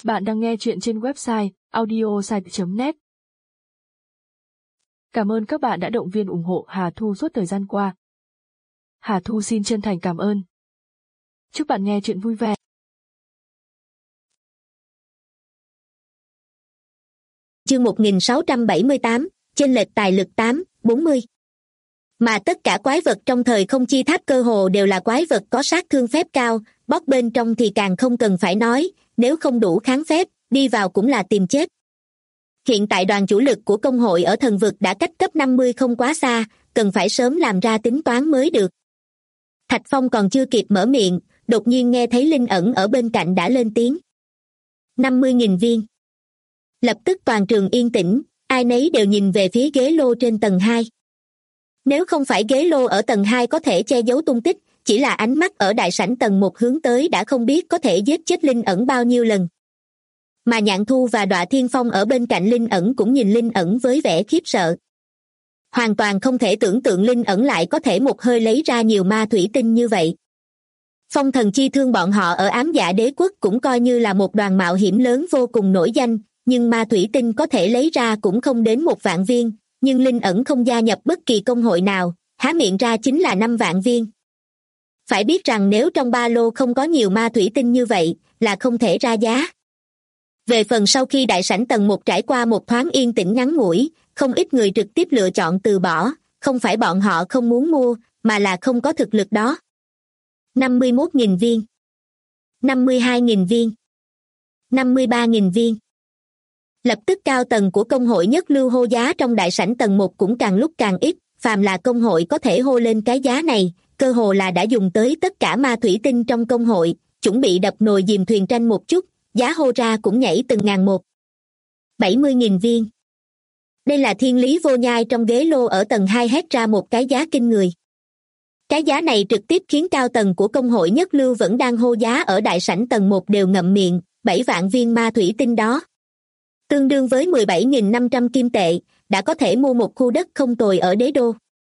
Bạn đang nghe chuyện trên website audiosite.net. Cảm ơn các bạn đã động viên ủng hộ Hà Thu suốt thời gian qua. Hà Thu xin chân thành cảm ơn. Chúc bạn nghe chuyện vui vẻ. Chương 1678, chênh lệch tài lực 8-40. Mà tất cả quái vật trong thời không chi tháp cơ hồ đều là quái vật có sát thương phép cao, bóp bên trong thì càng không cần phải nói, nếu không đủ kháng phép, đi vào cũng là tìm chết. Hiện tại đoàn chủ lực của công hội ở thần vực đã cách cấp 50 không quá xa, cần phải sớm làm ra tính toán mới được. Thạch Phong còn chưa kịp mở miệng, đột nhiên nghe thấy Linh Ẩn ở bên cạnh đã lên tiếng. 50.000 viên. Lập tức toàn trường yên tĩnh, ai nấy đều nhìn về phía ghế lô trên tầng 2. Nếu không phải ghế lô ở tầng 2 có thể che giấu tung tích, chỉ là ánh mắt ở đại sảnh tầng 1 hướng tới đã không biết có thể giết chết Linh Ẩn bao nhiêu lần. Mà Nhạn Thu và Đọa Thiên Phong ở bên cạnh Linh Ẩn cũng nhìn Linh Ẩn với vẻ khiếp sợ. Hoàn toàn không thể tưởng tượng Linh Ẩn lại có thể một hơi lấy ra nhiều ma thủy tinh như vậy. Phong Thần Chi Thương bọn họ ở Ám Dạ Đế Quốc cũng coi như là một đoàn mạo hiểm lớn vô cùng nổi danh, nhưng ma thủy tinh có thể lấy ra cũng không đến 1 vạn viên, nhưng Linh Ẩn không gia nhập bất kỳ công hội nào, há miệng ra chính là 5 vạn viên. Phải biết rằng nếu trong ba lô không có nhiều ma thủy tinh như vậy, là không thể ra giá. Về phần sau khi đại sảnh tầng 1 trải qua một thoáng yên tĩnh ngắn ngủi, không ít người trực tiếp lựa chọn từ bỏ, không phải bọn họ không muốn mua, mà là không có thực lực đó. 51.000 viên. 52.000 viên. 53.000 viên. Lập tức cao tầng của công hội nhất lưu hô giá trong đại sảnh tầng 1 cũng càng lúc càng ít, phàm là công hội có thể hô lên cái giá này, cơ hồ là đã dùng tới tất cả ma thủy tinh trong công hội, chuẩn bị đập nồi dìm thuyền tranh một chút, giá hô ra cũng nhảy từng ngàn một. 70.000 viên. Đây là Thiên Lý Vô Nhai trong ghế lô ở tầng 2 hét ra một cái giá kinh người. Cái giá này trực tiếp khiến cao tầng của công hội nhất lưu vẫn đang hô giá ở đại sảnh tầng 1 đều ngậm miệng, 7 vạn viên ma thủy tinh đó. Tương đương với 17.500 kim tệ, đã có thể mua một khu đất không tồi ở đế đô.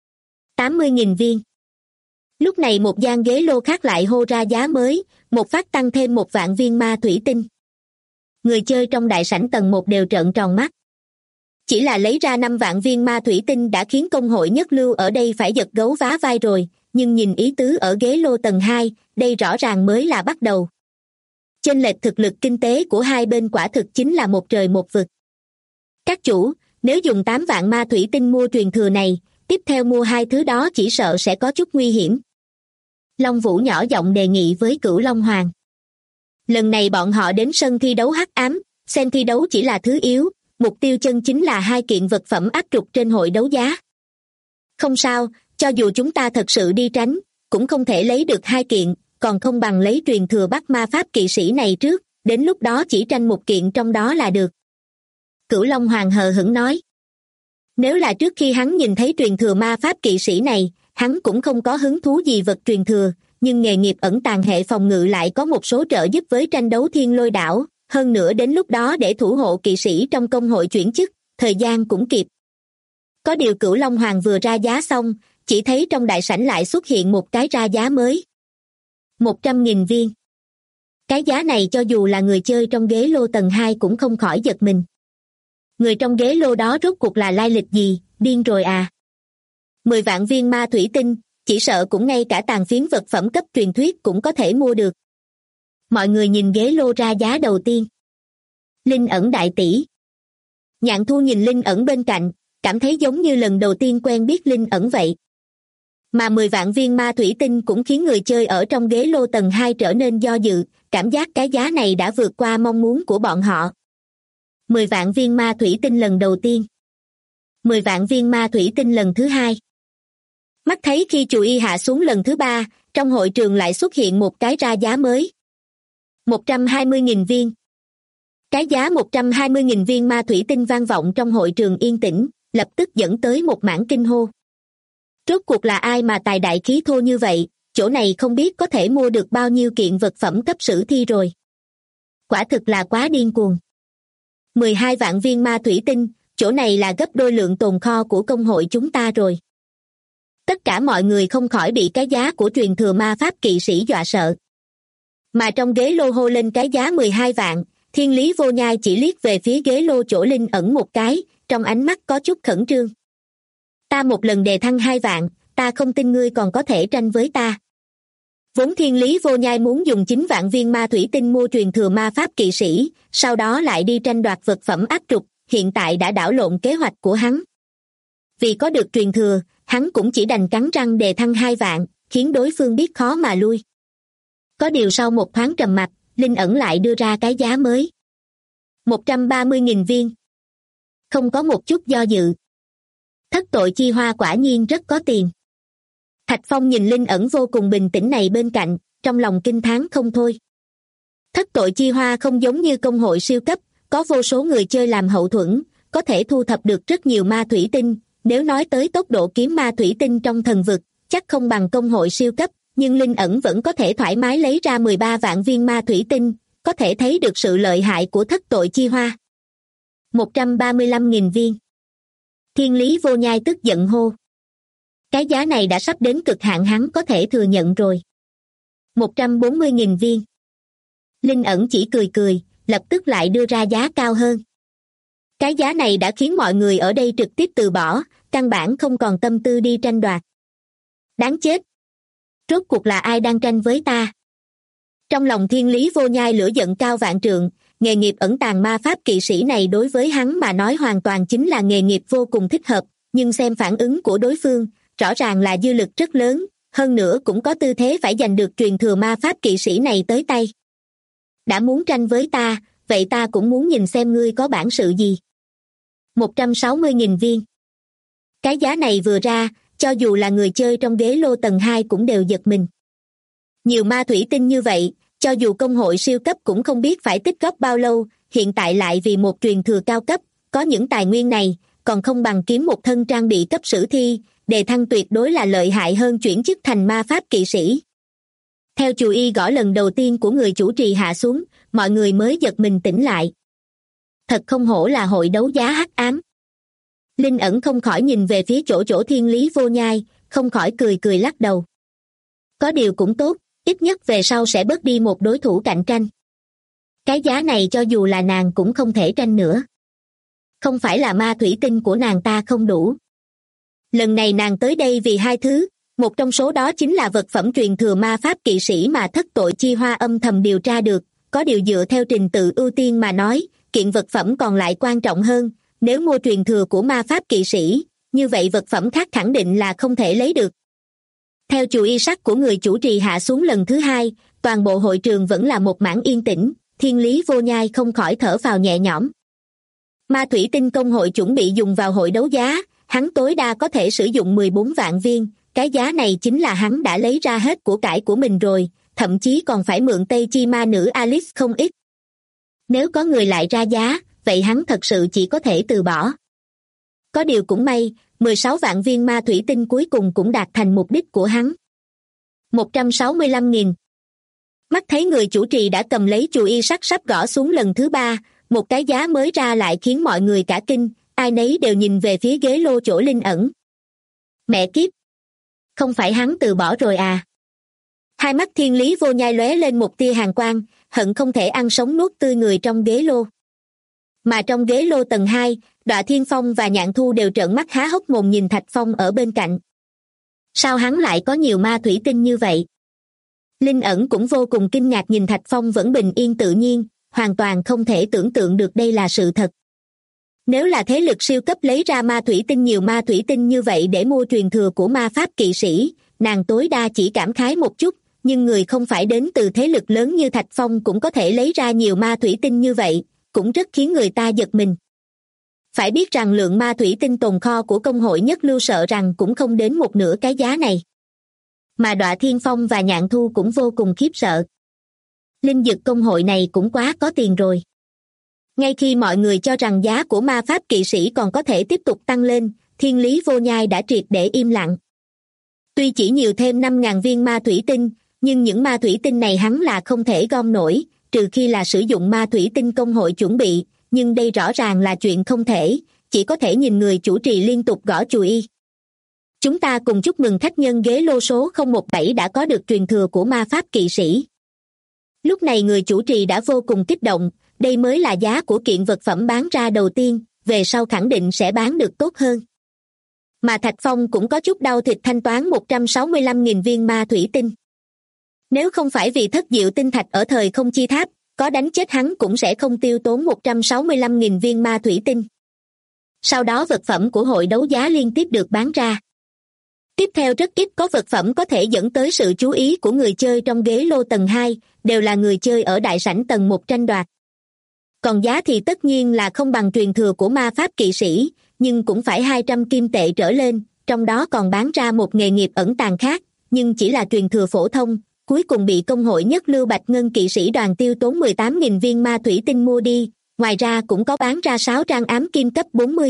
80.000 viên. Lúc này một gian ghế lô khác lại hô ra giá mới, một phát tăng thêm 1 vạn viên ma thủy tinh. Người chơi trong đại sảnh tầng 1 đều trợn tròn mắt. Chỉ là lấy ra 5 vạn viên ma thủy tinh đã khiến công hội nhất lưu ở đây phải giật gấu vá vai rồi, nhưng nhìn ý tứ ở ghế lô tầng 2, đây rõ ràng mới là bắt đầu. Chênh lệch thực lực kinh tế của hai bên quả thực chính là một trời một vực. Các chủ, nếu dùng 8 vạn ma thủy tinh mua truyền thừa này, tiếp theo mua hai thứ đó chỉ sợ sẽ có chút nguy hiểm. Long Vũ nhỏ giọng đề nghị với Cửu Long Hoàng. Lần này bọn họ đến sân thi đấu hắc ám, xem thi đấu chỉ là thứ yếu, mục tiêu chân chính là 2 kiện vật phẩm áp trục trên hội đấu giá. Không sao, cho dù chúng ta thật sự đi tránh, cũng không thể lấy được 2 kiện, còn không bằng lấy truyền thừa Bắc Ma Pháp kỵ sĩ này trước, đến lúc đó chỉ tranh 1 kiện trong đó là được. Cửu Long Hoàng hờ hững nói. Nếu là trước khi hắn nhìn thấy truyền thừa ma pháp kỵ sĩ này, hắn cũng không có hứng thú gì vật truyền thừa, nhưng nghề nghiệp ẩn tàng hệ phòng ngự lại có một số trợ giúp với tranh đấu Thiên Lôi Đảo, hơn nữa đến lúc đó để thủ hộ kỵ sĩ trong công hội chuyển chức, thời gian cũng kịp. Có điều Cửu Long Hoàng vừa ra giá xong, chỉ thấy trong đại sảnh lại xuất hiện một cái ra giá mới. 100.000 viên. Cái giá này cho dù là người chơi trong ghế lô tầng 2 cũng không khỏi giật mình. Người trong ghế lô đó rốt cuộc là lai lịch gì, điên rồi à? 10 vạn viên ma thủy tinh, chỉ sợ cũng ngay cả tàn phiến vật phẩm cấp truyền thuyết cũng có thể mua được. Mọi người nhìn ghế lô ra giá đầu tiên. Linh Ẩn đại tỷ. Nhạn Thu nhìn Linh Ẩn bên cạnh, cảm thấy giống như lần đầu tiên quen biết Linh Ẩn vậy. Mà 10 vạn viên ma thủy tinh cũng khiến người chơi ở trong ghế lô tầng 2 trở nên do dự, cảm giác cái giá này đã vượt qua mong muốn của bọn họ. 10 vạn viên ma thủy tinh lần đầu tiên. 10 vạn viên ma thủy tinh lần thứ 2. Mắt thấy khi chù y hạ xuống lần thứ 3, trong hội trường lại xuất hiện một cái ra giá mới. 120.000 viên. Cái giá 120.000 viên ma thủy tinh vang vọng trong hội trường yên tĩnh, lập tức dẫn tới một mảng kinh hô. Rốt cuộc là ai mà tài đại khí thô như vậy, chỗ này không biết có thể mua được bao nhiêu kiện vật phẩm cấp sử thi rồi. Quả thực là quá điên cuồng. 12 vạn viên ma thủy tinh, chỗ này là gấp đôi lượng tồn kho của công hội chúng ta rồi. Tất cả mọi người không khỏi bị cái giá của truyền thừa ma pháp kỵ sĩ dọa sợ. Mà trong ghế lô hô lên cái giá 12 vạn, Thiên Lý Vô Nhai chỉ liếc về phía ghế lô chỗ Linh ẩn một cái, trong ánh mắt có chút khẩn trương. Ta một lần đề thăng 2 vạn, ta không tin ngươi còn có thể tranh với ta. Vốn Thiên Lý Vô Nhai muốn dùng 9 vạn viên ma thủy tinh mua truyền thừa ma pháp kỵ sĩ, sau đó lại đi tranh đoạt vật phẩm áp trục, hiện tại đã đảo lộn kế hoạch của hắn. Vì có được truyền thừa, hắn cũng chỉ đành cắn răng đề thăng 2 vạn, khiến đối phương biết khó mà lui. Có điều sau một thoáng trầm mặc, Linh ẩn lại đưa ra cái giá mới. 130.000 viên. Không có một chút do dự. Thất tội chi hoa quả nhiên rất có tiền. Thạch Phong nhìn Linh ẩn vô cùng bình tĩnh này bên cạnh, trong lòng kinh thán không thôi. Thất tội chi hoa không giống như công hội siêu cấp, có vô số người chơi làm hậu thuẫn, có thể thu thập được rất nhiều ma thủy tinh. Nếu nói tới tốc độ kiếm ma thủy tinh trong thần vực, chắc không bằng công hội siêu cấp, nhưng Linh ẩn vẫn có thể thoải mái lấy ra 13 vạn viên ma thủy tinh, có thể thấy được sự lợi hại của thất tội chi hoa. 135.000 viên. Thiên Lý Vô Nhai tức giận hô. Cái giá này đã sắp đến cực hạn hắn có thể thừa nhận rồi. 140.000 viên. Linh ẩn chỉ cười cười, lập tức lại đưa ra giá cao hơn. Cái giá này đã khiến mọi người ở đây trực tiếp từ bỏ, căn bản không còn tâm tư đi tranh đoạt. Đáng chết! Rốt cuộc là ai đang tranh với ta? Trong lòng Thiên Lý Vô Nhai lửa giận cao vạn trượng, nghề nghiệp ẩn tàng ma pháp kỵ sĩ này đối với hắn mà nói hoàn toàn chính là nghề nghiệp vô cùng thích hợp, nhưng xem phản ứng của đối phương, rõ ràng là dư lực rất lớn, hơn nữa cũng có tư thế phải giành được truyền thừa ma pháp kỵ sĩ này tới tay. Đã muốn tranh với ta, vậy ta cũng muốn nhìn xem ngươi có bản sự gì. 160.000 viên. Cái giá này vừa ra, cho dù là người chơi trong ghế lô tầng 2 cũng đều giật mình. Nhiều ma thủy tinh như vậy, cho dù công hội siêu cấp cũng không biết phải tích góp bao lâu, hiện tại lại vì một truyền thừa cao cấp, có những tài nguyên này, còn không bằng kiếm một thân trang bị cấp sử thi, đề thăng tuyệt đối là lợi hại hơn chuyển chức thành ma pháp kỵ sĩ. Theo chù y gõ lần đầu tiên của người chủ trì hạ xuống, mọi người mới giật mình tỉnh lại. Thật không hổ là hội đấu giá hắc ám. Linh ẩn không khỏi nhìn về phía chỗ Thiên Lý Vô Nhai, không khỏi cười lắc đầu. Có điều cũng tốt, ít nhất về sau sẽ bớt đi một đối thủ cạnh tranh. Cái giá này cho dù là nàng cũng không thể tranh nữa. Không phải là ma thủy tinh của nàng ta không đủ. Lần này nàng tới đây vì 2 thứ, một trong số đó chính là vật phẩm truyền thừa ma pháp kỵ sĩ mà thất tội chi hoa âm thầm điều tra được, có điều dựa theo trình tự ưu tiên mà nói, kiện vật phẩm còn lại quan trọng hơn, nếu mua truyền thừa của ma pháp kỵ sĩ, như vậy vật phẩm khác khẳng định là không thể lấy được. Theo chù y sắc của người chủ trì hạ xuống lần thứ 2, toàn bộ hội trường vẫn là một mảng yên tĩnh, Thiên Lý Vô Nhai không khỏi thở phào nhẹ nhõm. Ma thủy tinh công hội chuẩn bị dùng vào hội đấu giá, hắn tối đa có thể sử dụng 14 vạn viên, cái giá này chính là hắn đã lấy ra hết của cải của mình rồi, thậm chí còn phải mượn Tây Chi ma nữ Alice không ít. Nếu có người lại ra giá, vậy hắn thật sự chỉ có thể từ bỏ. Có điều cũng may, 16 vạn viên ma thủy tinh cuối cùng cũng đạt thành mục đích của hắn. 165.000. Mắt thấy người chủ trì đã cầm lấy chù y sắt sắp gõ xuống lần thứ 3, một cái giá mới ra lại khiến mọi người cả kinh, ai nấy đều nhìn về phía ghế lô chỗ Linh ẩn. Mẹ kiếp! Không phải hắn từ bỏ rồi à? Hai mắt Thiên Lý Vô Nhai lóe lên một tia hàn quang, hận không thể ăn sống nuốt tươi người trong ghế lô. Mà trong ghế lô tầng 2, Đọa Thiên Phong và Nhạn Thu đều trợn mắt há hốc mồm nhìn Thạch Phong ở bên cạnh. Sao hắn lại có nhiều ma thủy tinh như vậy? Linh ẩn cũng vô cùng kinh ngạc nhìn Thạch Phong vẫn bình yên tự nhiên, hoàn toàn không thể tưởng tượng được đây là sự thật. Nếu là thế lực siêu cấp lấy ra ma thủy tinh nhiều ma thủy tinh như vậy để mua truyền thừa của ma pháp kỵ sĩ, nàng tối đa chỉ cảm khái một chút, nhưng người không phải đến từ thế lực lớn như Thạch Phong cũng có thể lấy ra nhiều ma thủy tinh như vậy, cũng rất khiến người ta giật mình. Phải biết rằng lượng ma thủy tinh tồn kho của công hội nhất lưu sợ rằng cũng không đến một nửa cái giá này. Mà Đọa Thiên Phong và Nhạn Thu cũng vô cùng khiếp sợ. Linh dực công hội này cũng quá có tiền rồi. Ngay khi mọi người cho rằng giá của ma pháp kỵ sĩ còn có thể tiếp tục tăng lên, Thiên Lý Vô Nhai đã triệt để im lặng. Tuy chỉ nhiều thêm 5.000 viên ma thủy tinh, nhưng những ma thủy tinh này hắn là không thể gom nổi, trừ khi là sử dụng ma thủy tinh công hội chuẩn bị, nhưng đây rõ ràng là chuyện không thể, chỉ có thể nhìn người chủ trì liên tục gõ chùi y. Chúng ta cùng chúc mừng khách nhân ghế lô số 017 đã có được truyền thừa của ma pháp kỵ sĩ. Lúc này người chủ trì đã vô cùng kích động, đây mới là giá của kiện vật phẩm bán ra đầu tiên, về sau khẳng định sẽ bán được tốt hơn. Mà Thạch Phong cũng có chút đau thịt thanh toán 165.000 viên ma thủy tinh. Nếu không phải vì thất diệu tinh thạch ở thời không chi tháp, có đánh chết hắn cũng sẽ không tiêu tốn 165.000 viên ma thủy tinh. Sau đó vật phẩm của hội đấu giá liên tiếp được bán ra. Tiếp theo rất ít có vật phẩm có thể dẫn tới sự chú ý của người chơi trong ghế lô tầng 2, đều là người chơi ở đại sảnh tầng 1 tranh đoạt. Còn giá thì tất nhiên là không bằng truyền thừa của ma pháp kỵ sĩ, nhưng cũng phải 200 kim tệ trở lên, trong đó còn bán ra một nghề nghiệp ẩn tàng khác, nhưng chỉ là truyền thừa phổ thông, cuối cùng bị công hội nhất lưu Bạch Ngân kỵ sĩ đoàn tiêu tốn 18.000 viên ma thủy tinh mua đi, ngoài ra cũng có bán ra 6 trang ám kim cấp 40.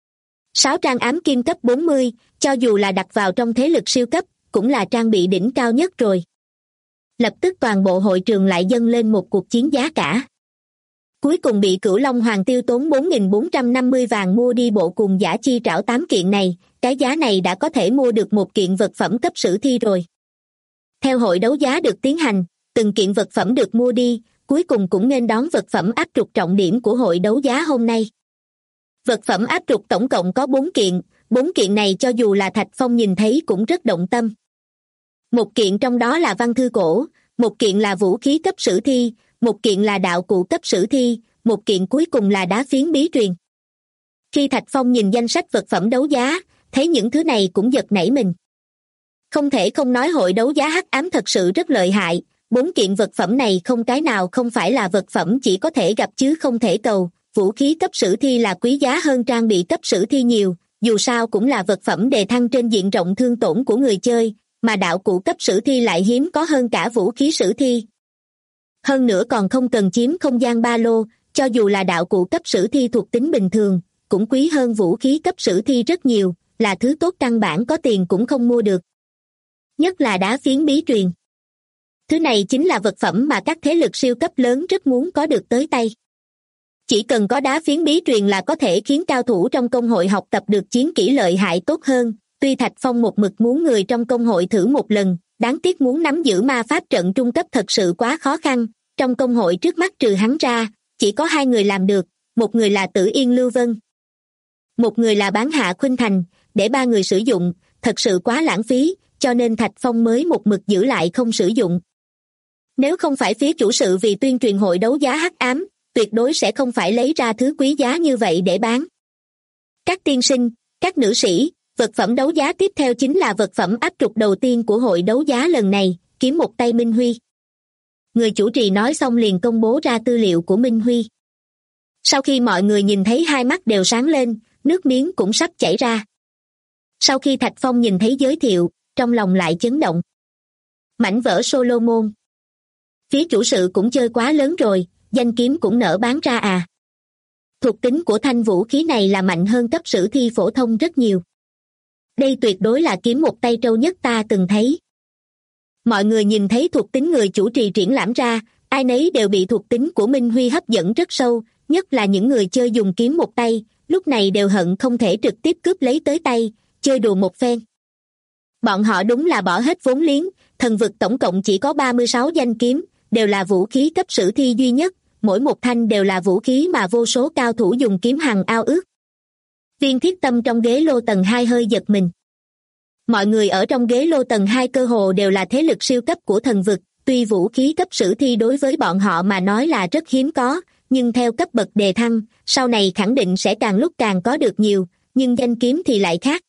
6 trang ám kim cấp 40, cho dù là đặt vào trong thế lực siêu cấp, cũng là trang bị đỉnh cao nhất rồi. Lập tức toàn bộ hội trường lại dâng lên một cuộc chiến giá cả. Cuối cùng bị Cửu Long Hoàng tiêu tốn 4.450 vàng mua đi bộ cùng giả chi trảo 8 kiện này, cái giá này đã có thể mua được một kiện vật phẩm cấp sử thi rồi. Theo hội đấu giá được tiến hành, từng kiện vật phẩm được mua đi, cuối cùng cũng nên đón vật phẩm áp trục trọng điểm của hội đấu giá hôm nay. Vật phẩm áp trục tổng cộng có 4 kiện này cho dù là Thạch Phong nhìn thấy cũng rất động tâm. Một kiện trong đó là văn thư cổ, một kiện là vũ khí cấp sử thi, một kiện là đạo cụ cấp sử thi, một kiện cuối cùng là đá phiến bí truyền. Khi Thạch Phong nhìn danh sách vật phẩm đấu giá, thấy những thứ này cũng giật nảy mình. Không thể không nói hội đấu giá hắc ám thật sự rất lợi hại, 4 kiện vật phẩm này không cái nào không phải là vật phẩm chỉ có thể gặp chứ không thể cầu, vũ khí cấp sử thi là quý giá hơn trang bị cấp sử thi nhiều, dù sao cũng là vật phẩm đề thăng trên diện rộng thương tổn của người chơi, mà đạo cụ cấp sử thi lại hiếm có hơn cả vũ khí sử thi. Hơn nữa còn không cần chiếm không gian ba lô, cho dù là đạo cụ cấp sử thi thuộc tính bình thường, cũng quý hơn vũ khí cấp sử thi rất nhiều, là thứ tốt căn bản có tiền cũng không mua được. Nhất là đá phiến bí truyền. Thứ này chính là vật phẩm mà các thế lực siêu cấp lớn rất muốn có được tới tay. Chỉ cần có đá phiến bí truyền là có thể khiến cao thủ trong công hội học tập được chiến kỹ lợi hại tốt hơn, tuy Thạch Phong một mực muốn người trong công hội thử một lần, đáng tiếc muốn nắm giữ ma pháp trận trung cấp thật sự quá khó khăn, trong công hội trước mắt trừ hắn ra, chỉ có 2 người làm được, một người là Tử Yên Lưu Vân. Một người là Bán Hạ Khuynh Thành, để 3 người sử dụng, thật sự quá lãng phí, cho nên Thạch Phong mới một mực giữ lại không sử dụng. Nếu không phải phía chủ sự vì tuyên truyền hội đấu giá hắc ám, tuyệt đối sẽ không phải lấy ra thứ quý giá như vậy để bán. Các tiên sinh, các nữ sĩ, vật phẩm đấu giá tiếp theo chính là vật phẩm áp trục đầu tiên của hội đấu giá lần này, kiếm một tay Minh Huy. Người chủ trì nói xong liền công bố ra tư liệu của Minh Huy. Sau khi mọi người nhìn thấy hai mắt đều sáng lên, nước miếng cũng sắp chảy ra. Sau khi Thạch Phong nhìn thấy giới thiệu, trong lòng lại chấn động. Mảnh vỡ Solomon. Phía chủ sự cũng chơi quá lớn rồi, danh kiếm cũng nỡ bán ra à. Thuộc tính của thanh vũ khí này là mạnh hơn cấp sử thi phổ thông rất nhiều. Đây tuyệt đối là kiếm một tay trâu nhất ta từng thấy. Mọi người nhìn thấy thuộc tính người chủ trì triển lãm ra, ai nấy đều bị thuộc tính của Minh Huy hấp dẫn rất sâu, nhất là những người chơi dùng kiếm một tay, lúc này đều hận không thể trực tiếp cướp lấy tới tay, chơi đùa một phen. Bọn họ đúng là bỏ hết vốn liếng, thần vực tổng cộng chỉ có 36 danh kiếm, đều là vũ khí cấp sử thi duy nhất, mỗi một thanh đều là vũ khí mà vô số cao thủ dùng kiếm hằng ao ước. Viên Thiết Tâm trong ghế lô tầng 2 hơi giật mình. Mọi người ở trong ghế lô tầng 2 cơ hồ đều là thế lực siêu cấp của thần vực, tuy vũ khí cấp sử thi đối với bọn họ mà nói là rất hiếm có, nhưng theo cấp bậc đề thăng, sau này khẳng định sẽ càng lúc càng có được nhiều, nhưng danh kiếm thì lại khác.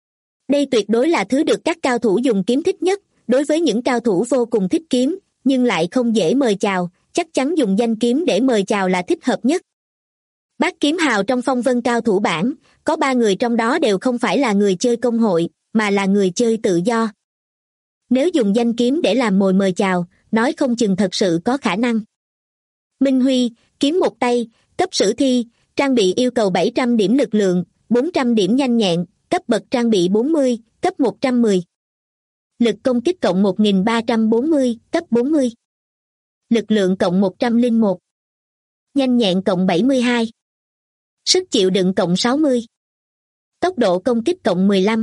Đây tuyệt đối là thứ được các cao thủ dùng kiếm thích nhất, đối với những cao thủ vô cùng thích kiếm, nhưng lại không dễ mời chào, chắc chắn dùng danh kiếm để mời chào là thích hợp nhất. Bát kiếm hào trong phong vân cao thủ bảng, có 3 người trong đó đều không phải là người chơi công hội, mà là người chơi tự do. Nếu dùng danh kiếm để làm mồi mời chào, nói không chừng thật sự có khả năng. Minh Huy, kiếm một tay, cấp sử thi, trang bị yêu cầu 700 điểm lực lượng, 400 điểm nhanh nhẹn, cấp bậc trang bị 40, cấp 110. Lực công kích cộng 1340, cấp 40. Lực lượng cộng 101. Nhanh nhẹn cộng 72. Sức chịu đựng cộng 60. Tốc độ công kích cộng 15.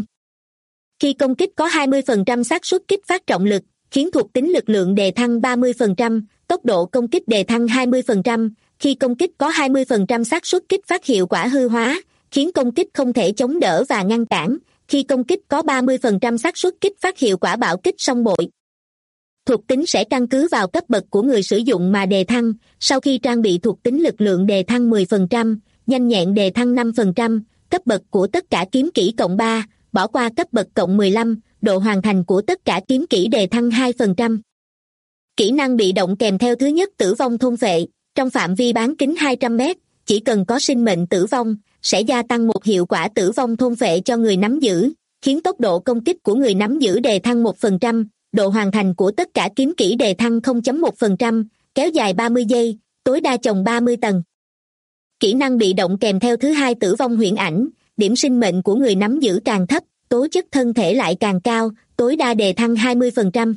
Khi công kích có 20% xác suất kích phát trọng lực, khiến thuộc tính lực lượng đề thăng 30%, tốc độ công kích đề thăng 20%, khi công kích có 20% xác suất kích phát hiệu quả hư hóa, khiến công kích không thể chống đỡ và ngăn cản, khi công kích có 30% xác suất kích phát hiệu quả bạo kích song bội. Thuộc tính sẽ căn cứ vào cấp bậc của người sử dụng mà đề thăng, sau khi trang bị thuộc tính lực lượng đề thăng 10%, nhanh nhẹn đề thăng 5%, cấp bậc của tất cả kiếm kỹ cộng 3, bỏ qua cấp bậc cộng 15, độ hoàn thành của tất cả kiếm kỹ đề thăng 2%. Kỹ năng bị động kèm theo thứ nhất tử vong thôn phệ, trong phạm vi bán kính 200 mét, chỉ cần có sinh mệnh tử vong, sẽ gia tăng một hiệu quả tử vong thôn phệ cho người nắm giữ, khiến tốc độ công kích của người nắm giữ đề thăng 1%, độ hoàn thành của tất cả kiếm kỹ đề thăng 0.1%, kéo dài 30 giây, tối đa chồng 30 tầng. Kỹ năng bị động kèm theo thứ hai tử vong huyễn ảnh, điểm sinh mệnh của người nắm giữ càng thấp, tố chất thân thể lại càng cao, tối đa đề thăng 20%.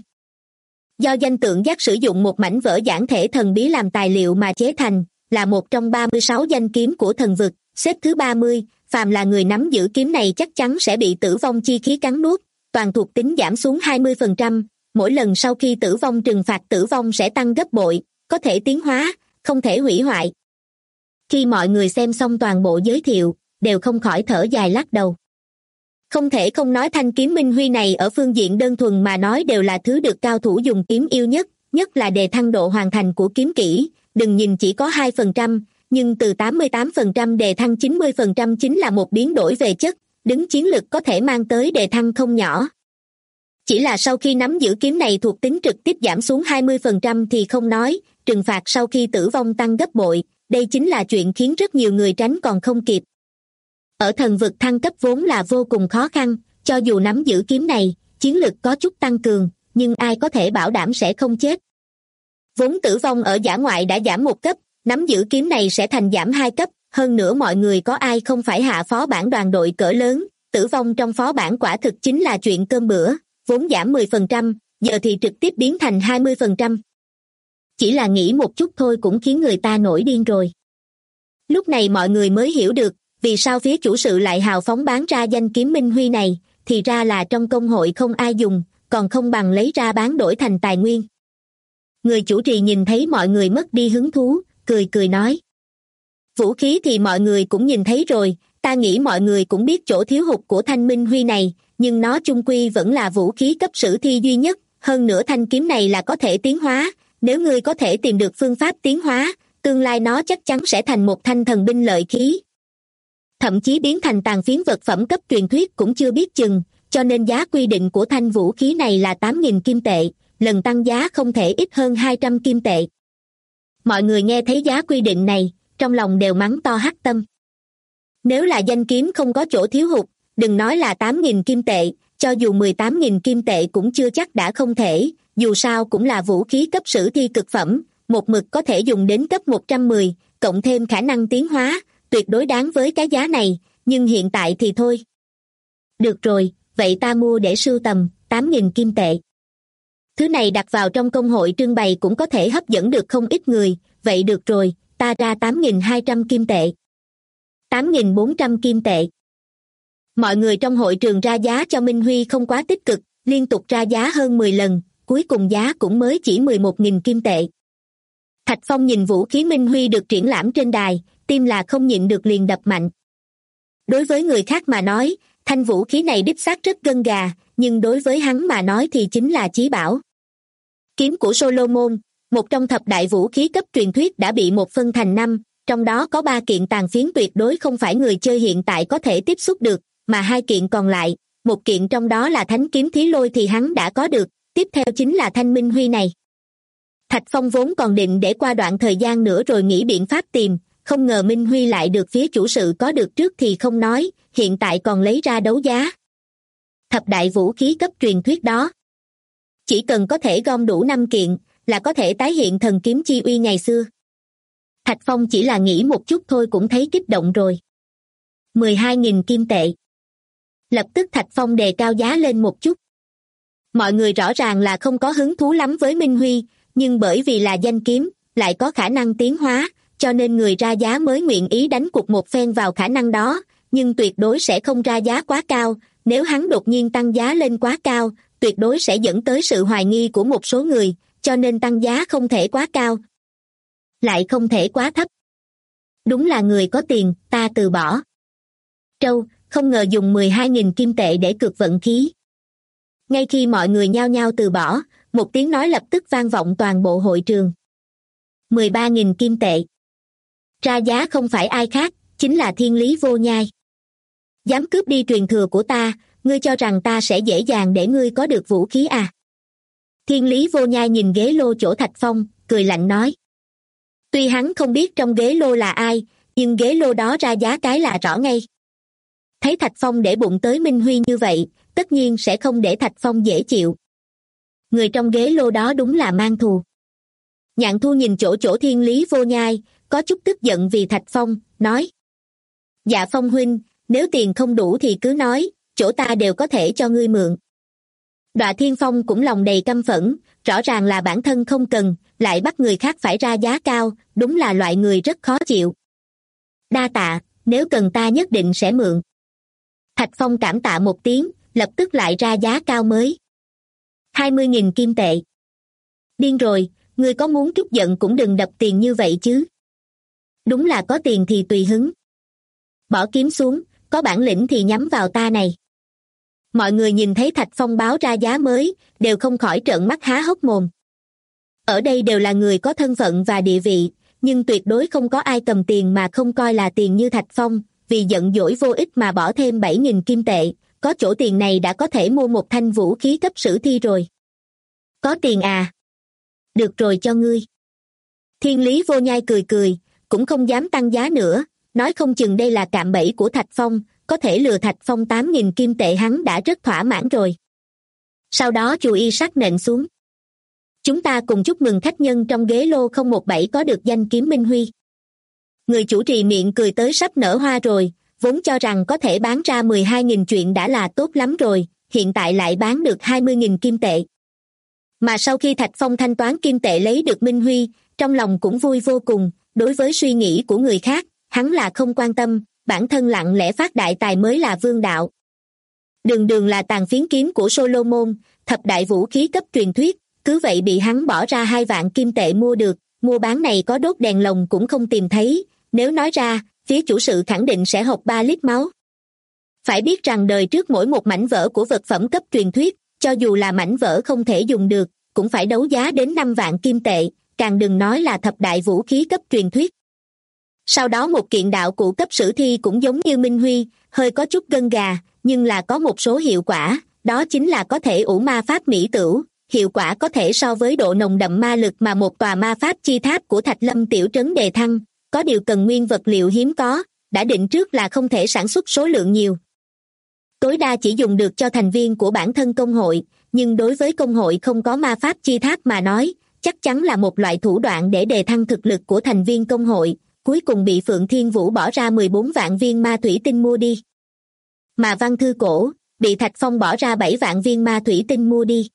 Do danh tượng giác sử dụng một mảnh vỡ giản thể thần bí làm tài liệu mà chế thành, là một trong 36 danh kiếm của thần vực, xếp thứ 30, phàm là người nắm giữ kiếm này chắc chắn sẽ bị tử vong chi khí cắn nuốt, toàn thuộc tính giảm xuống 20%, mỗi lần sau khi tử vong trừng phạt tử vong sẽ tăng gấp bội, có thể tiến hóa, không thể hủy hoại. Khi mọi người xem xong toàn bộ giới thiệu, đều không khỏi thở dài lắc đầu. Không thể không nói thanh kiếm Minh Huy này ở phương diện đơn thuần mà nói đều là thứ được cao thủ dùng kiếm yêu nhất, nhất là đề thăng độ hoàn thành của kiếm kỹ, đừng nhìn chỉ có 2%, nhưng từ 88% đề thăng 90% chính là một biến đổi về chất, đứng chiến lực có thể mang tới đề thăng không nhỏ. Chỉ là sau khi nắm giữ kiếm này thuộc tính trực tiếp giảm xuống 20% thì không nói, trừng phạt sau khi tử vong tăng gấp bội, đây chính là chuyện khiến rất nhiều người tránh còn không kịp. Ở thần vực thăng cấp vốn là vô cùng khó khăn, cho dù nắm giữ kiếm này, chiến lực có chút tăng cường, nhưng ai có thể bảo đảm sẽ không chết. Vốn tử vong ở dã ngoại đã giảm một cấp, nắm giữ kiếm này sẽ thành giảm 2 cấp, hơn nữa mọi người có ai không phải hạ phó bản đoàn đội cỡ lớn, tử vong trong phó bản quả thực chính là chuyện cơm bữa, vốn giảm 10%, giờ thì trực tiếp biến thành 20%. Chỉ là nghĩ một chút thôi cũng khiến người ta nổi điên rồi. Lúc này mọi người mới hiểu được, vì sao phía chủ sự lại hào phóng bán ra danh kiếm Minh Huy này, thì ra là trong công hội không ai dùng, còn không bằng lấy ra bán đổi thành tài nguyên. Người chủ trì nhìn thấy mọi người mất đi hứng thú, cười nói. Vũ khí thì mọi người cũng nhìn thấy rồi, ta nghĩ mọi người cũng biết chỗ thiếu hụt của thanh Minh Huy này, nhưng nó chung quy vẫn là vũ khí cấp sử thi duy nhất, hơn nữa thanh kiếm này là có thể tiến hóa, nếu ngươi có thể tìm được phương pháp tiến hóa, tương lai nó chắc chắn sẽ thành một thanh thần binh lợi khí. Thậm chí biến thành tàn phiến vật phẩm cấp truyền thuyết cũng chưa biết chừng, cho nên giá quy định của thanh vũ khí này là 8.000 kim tệ, lần tăng giá không thể ít hơn 200 kim tệ. Mọi người nghe thấy giá quy định này, trong lòng đều mắng to hắc tâm. Nếu là danh kiếm không có chỗ thiếu hụt, đừng nói là 8.000 kim tệ, cho dù 18.000 kim tệ cũng chưa chắc đã không thể, dù sao cũng là vũ khí cấp sử thi cực phẩm, một mực có thể dùng đến cấp 110, cộng thêm khả năng tiến hóa, tuyệt đối đáng với cái giá này, nhưng hiện tại thì thôi. Được rồi, vậy ta mua để sưu tầm, 8.000 kim tệ. Thứ này đặt vào trong công hội trưng bày cũng có thể hấp dẫn được không ít người, vậy được rồi, ta ra 8.200 kim tệ. 8.400 kim tệ. Mọi người trong hội trường ra giá cho Minh Huy không quá tích cực, liên tục ra giá hơn 10 lần, cuối cùng giá cũng mới chỉ 11.000 kim tệ. Thạch Phong nhìn vũ khí Minh Huy được triển lãm trên đài, tim là không nhịn được liền đập mạnh. Đối với người khác mà nói, thanh vũ khí này đích xác rất gân gà, nhưng đối với hắn mà nói thì chính là chí bảo. Kiếm của Solomon, một trong thập đại vũ khí cấp truyền thuyết đã bị một phân thành 5, trong đó có 3 kiện tàn phiến tuyệt đối không phải người chơi hiện tại có thể tiếp xúc được, mà 2 kiện còn lại, một kiện trong đó là thánh kiếm Thí Lôi thì hắn đã có được, tiếp theo chính là thanh Minh Huy này. Thạch Phong vốn còn định để qua đoạn thời gian nữa rồi nghĩ biện pháp tìm, không ngờ Minh Huy lại được phía chủ sự có được trước thì không nói, hiện tại còn lấy ra đấu giá. Thập đại vũ khí cấp truyền thuyết đó. Chỉ cần có thể gom đủ 5 kiện, là có thể tái hiện thần kiếm chi uy ngày xưa. Thạch Phong chỉ là nghĩ một chút thôi cũng thấy kích động rồi. 12.000 kim tệ. Lập tức Thạch Phong đề cao giá lên một chút. Mọi người rõ ràng là không có hứng thú lắm với Minh Huy, nhưng bởi vì là danh kiếm, lại có khả năng tiến hóa, cho nên người ra giá mới nguyện ý đánh cuộc một phen vào khả năng đó, nhưng tuyệt đối sẽ không ra giá quá cao, nếu hắn đột nhiên tăng giá lên quá cao, tuyệt đối sẽ dẫn tới sự hoài nghi của một số người, cho nên tăng giá không thể quá cao. Lại không thể quá thấp. Đúng là người có tiền, ta từ bỏ. Trâu, không ngờ dùng 12.000 kim tệ để cược vận khí. Ngay khi mọi người nhao nhao từ bỏ, một tiếng nói lập tức vang vọng toàn bộ hội trường. 13.000 kim tệ. Ra giá không phải ai khác, chính là Thiên Lý Vô Nhai. Dám cướp đi truyền thừa của ta, ngươi cho rằng ta sẽ dễ dàng để ngươi có được vũ khí à? Thiên Lý Vô Nhai nhìn ghế lô chỗ Thạch Phong, cười lạnh nói. Tuy hắn không biết trong ghế lô là ai, nhưng ghế lô đó ra giá cái là rõ ngay. Thấy Thạch Phong để bụng tới Minh Huy như vậy, tất nhiên sẽ không để Thạch Phong dễ chịu. Người trong ghế lô đó đúng là mang thù. Nhạn Thu nhìn chỗ Thiên Lý Vô Nhai, có chút tức giận vì Thạch Phong, nói. Dạ Phong huynh, nếu tiền không đủ thì cứ nói, chỗ ta đều có thể cho ngươi mượn. Đọa Thiên Phong cũng lòng đầy căm phẫn, rõ ràng là bản thân không cần, lại bắt người khác phải ra giá cao, đúng là loại người rất khó chịu. Đa tạ, nếu cần ta nhất định sẽ mượn. Thạch Phong cảm tạ một tiếng, lập tức lại ra giá cao mới. 20.000 kim tệ. Điên rồi, ngươi có muốn trút giận cũng đừng đập tiền như vậy chứ. Đúng là có tiền thì tùy hứng. Bỏ kiếm xuống, có bản lĩnh thì nhắm vào ta này. Mọi người nhìn thấy Thạch Phong báo ra giá mới, đều không khỏi trợn mắt há hốc mồm. Ở đây đều là người có thân phận và địa vị, nhưng tuyệt đối không có ai cầm tiền mà không coi là tiền như Thạch Phong, vì giận dỗi vô ích mà bỏ thêm 7.000 kim tệ, có chỗ tiền này đã có thể mua một thanh vũ khí cấp sử thi rồi. Có tiền à? Được rồi cho ngươi. Thiên Lý Vô Nhai cười cười, cũng không dám tăng giá nữa, nói không chừng đây là cạm bẫy của Thạch Phong, có thể lừa Thạch Phong 8.000 kim tệ hắn đã rất thỏa mãn rồi. Sau đó chù y sắc nện xuống. Chúng ta cùng chúc mừng khách nhân trong ghế lô 017 có được danh kiếm Minh Huy. Người chủ trì miệng cười tới sắp nở hoa rồi, vốn cho rằng có thể bán ra 12.000 chuyện đã là tốt lắm rồi, hiện tại lại bán được 20.000 kim tệ. Mà sau khi Thạch Phong thanh toán kim tệ lấy được Minh Huy, trong lòng cũng vui vô cùng, đối với suy nghĩ của người khác, hắn là không quan tâm, bản thân lặng lẽ phát đại tài mới là vương đạo. Đường là tàn phiến kiếm của Solomon, thập đại vũ khí cấp truyền thuyết, cứ vậy bị hắn bỏ ra 2 vạn kim tệ mua được, mua bán này có đốt đèn lồng cũng không tìm thấy, nếu nói ra, phía chủ sự khẳng định sẽ hộc 3 lít máu. Phải biết rằng đời trước mỗi một mảnh vỡ của vật phẩm cấp truyền thuyết, cho dù là mảnh vỡ không thể dùng được, cũng phải đấu giá đến 5 vạn kim tệ, càng đừng nói là thập đại vũ khí cấp truyền thuyết. Sau đó một kiện đạo cụ cấp sử thi cũng giống như Minh Huy, hơi có chút gân gà, nhưng là có một số hiệu quả, đó chính là có thể ủ ma pháp mỹ tửu, hiệu quả có thể so với độ nồng đậm ma lực mà một tòa ma pháp chi tháp của Thạch Lâm tiểu trấn đề thăng, có điều cần nguyên vật liệu hiếm có, đã định trước là không thể sản xuất số lượng nhiều. Tối đa chỉ dùng được cho thành viên của bản thân công hội, nhưng đối với công hội không có ma pháp chi tháp mà nói, chắc chắn là một loại thủ đoạn để đề thăng thực lực của thành viên công hội, cuối cùng bị Phượng Thiên Vũ bỏ ra 14 vạn viên ma thủy tinh mua đi. Mà Văn Thư Cổ, bị Thạch Phong bỏ ra 7 vạn viên ma thủy tinh mua đi.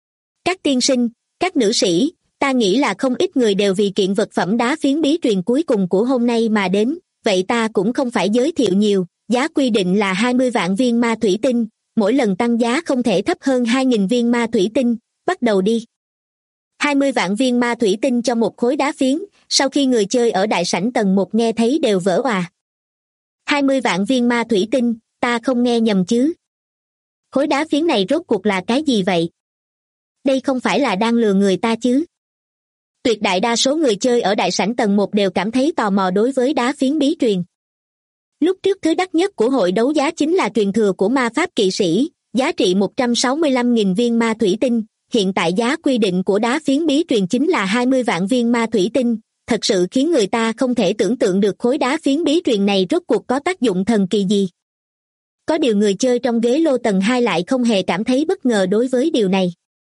Các tiên sinh, các nữ sĩ, ta nghĩ là không ít người đều vì kiện vật phẩm đá phiến bí truyền cuối cùng của hôm nay mà đến, vậy ta cũng không phải giới thiệu nhiều, giá quy định là 20 vạn viên ma thủy tinh, mỗi lần tăng giá không thể thấp hơn 2.000 viên ma thủy tinh, bắt đầu đi. 20 vạn viên ma thủy tinh cho một khối đá phiến, sau khi người chơi ở đại sảnh tầng 1 nghe thấy đều vỡ òa. 20 vạn viên ma thủy tinh, ta không nghe nhầm chứ? Khối đá phiến này rốt cuộc là cái gì vậy? Đây không phải là đang lừa người ta chứ? Tuyệt đại đa số người chơi ở đại sảnh tầng 1 đều cảm thấy tò mò đối với đá phiến bí truyền. Lúc trước thứ đắt nhất của hội đấu giá chính là truyền thừa của ma pháp kỵ sĩ, giá trị 165.000 viên ma thủy tinh, hiện tại giá quy định của đá phiến bí truyền chính là 20 vạn viên ma thủy tinh, thật sự khiến người ta không thể tưởng tượng được khối đá phiến bí truyền này rốt cuộc có tác dụng thần kỳ gì. Có điều người chơi trong ghế lô tầng 2 lại không hề cảm thấy bất ngờ đối với điều này.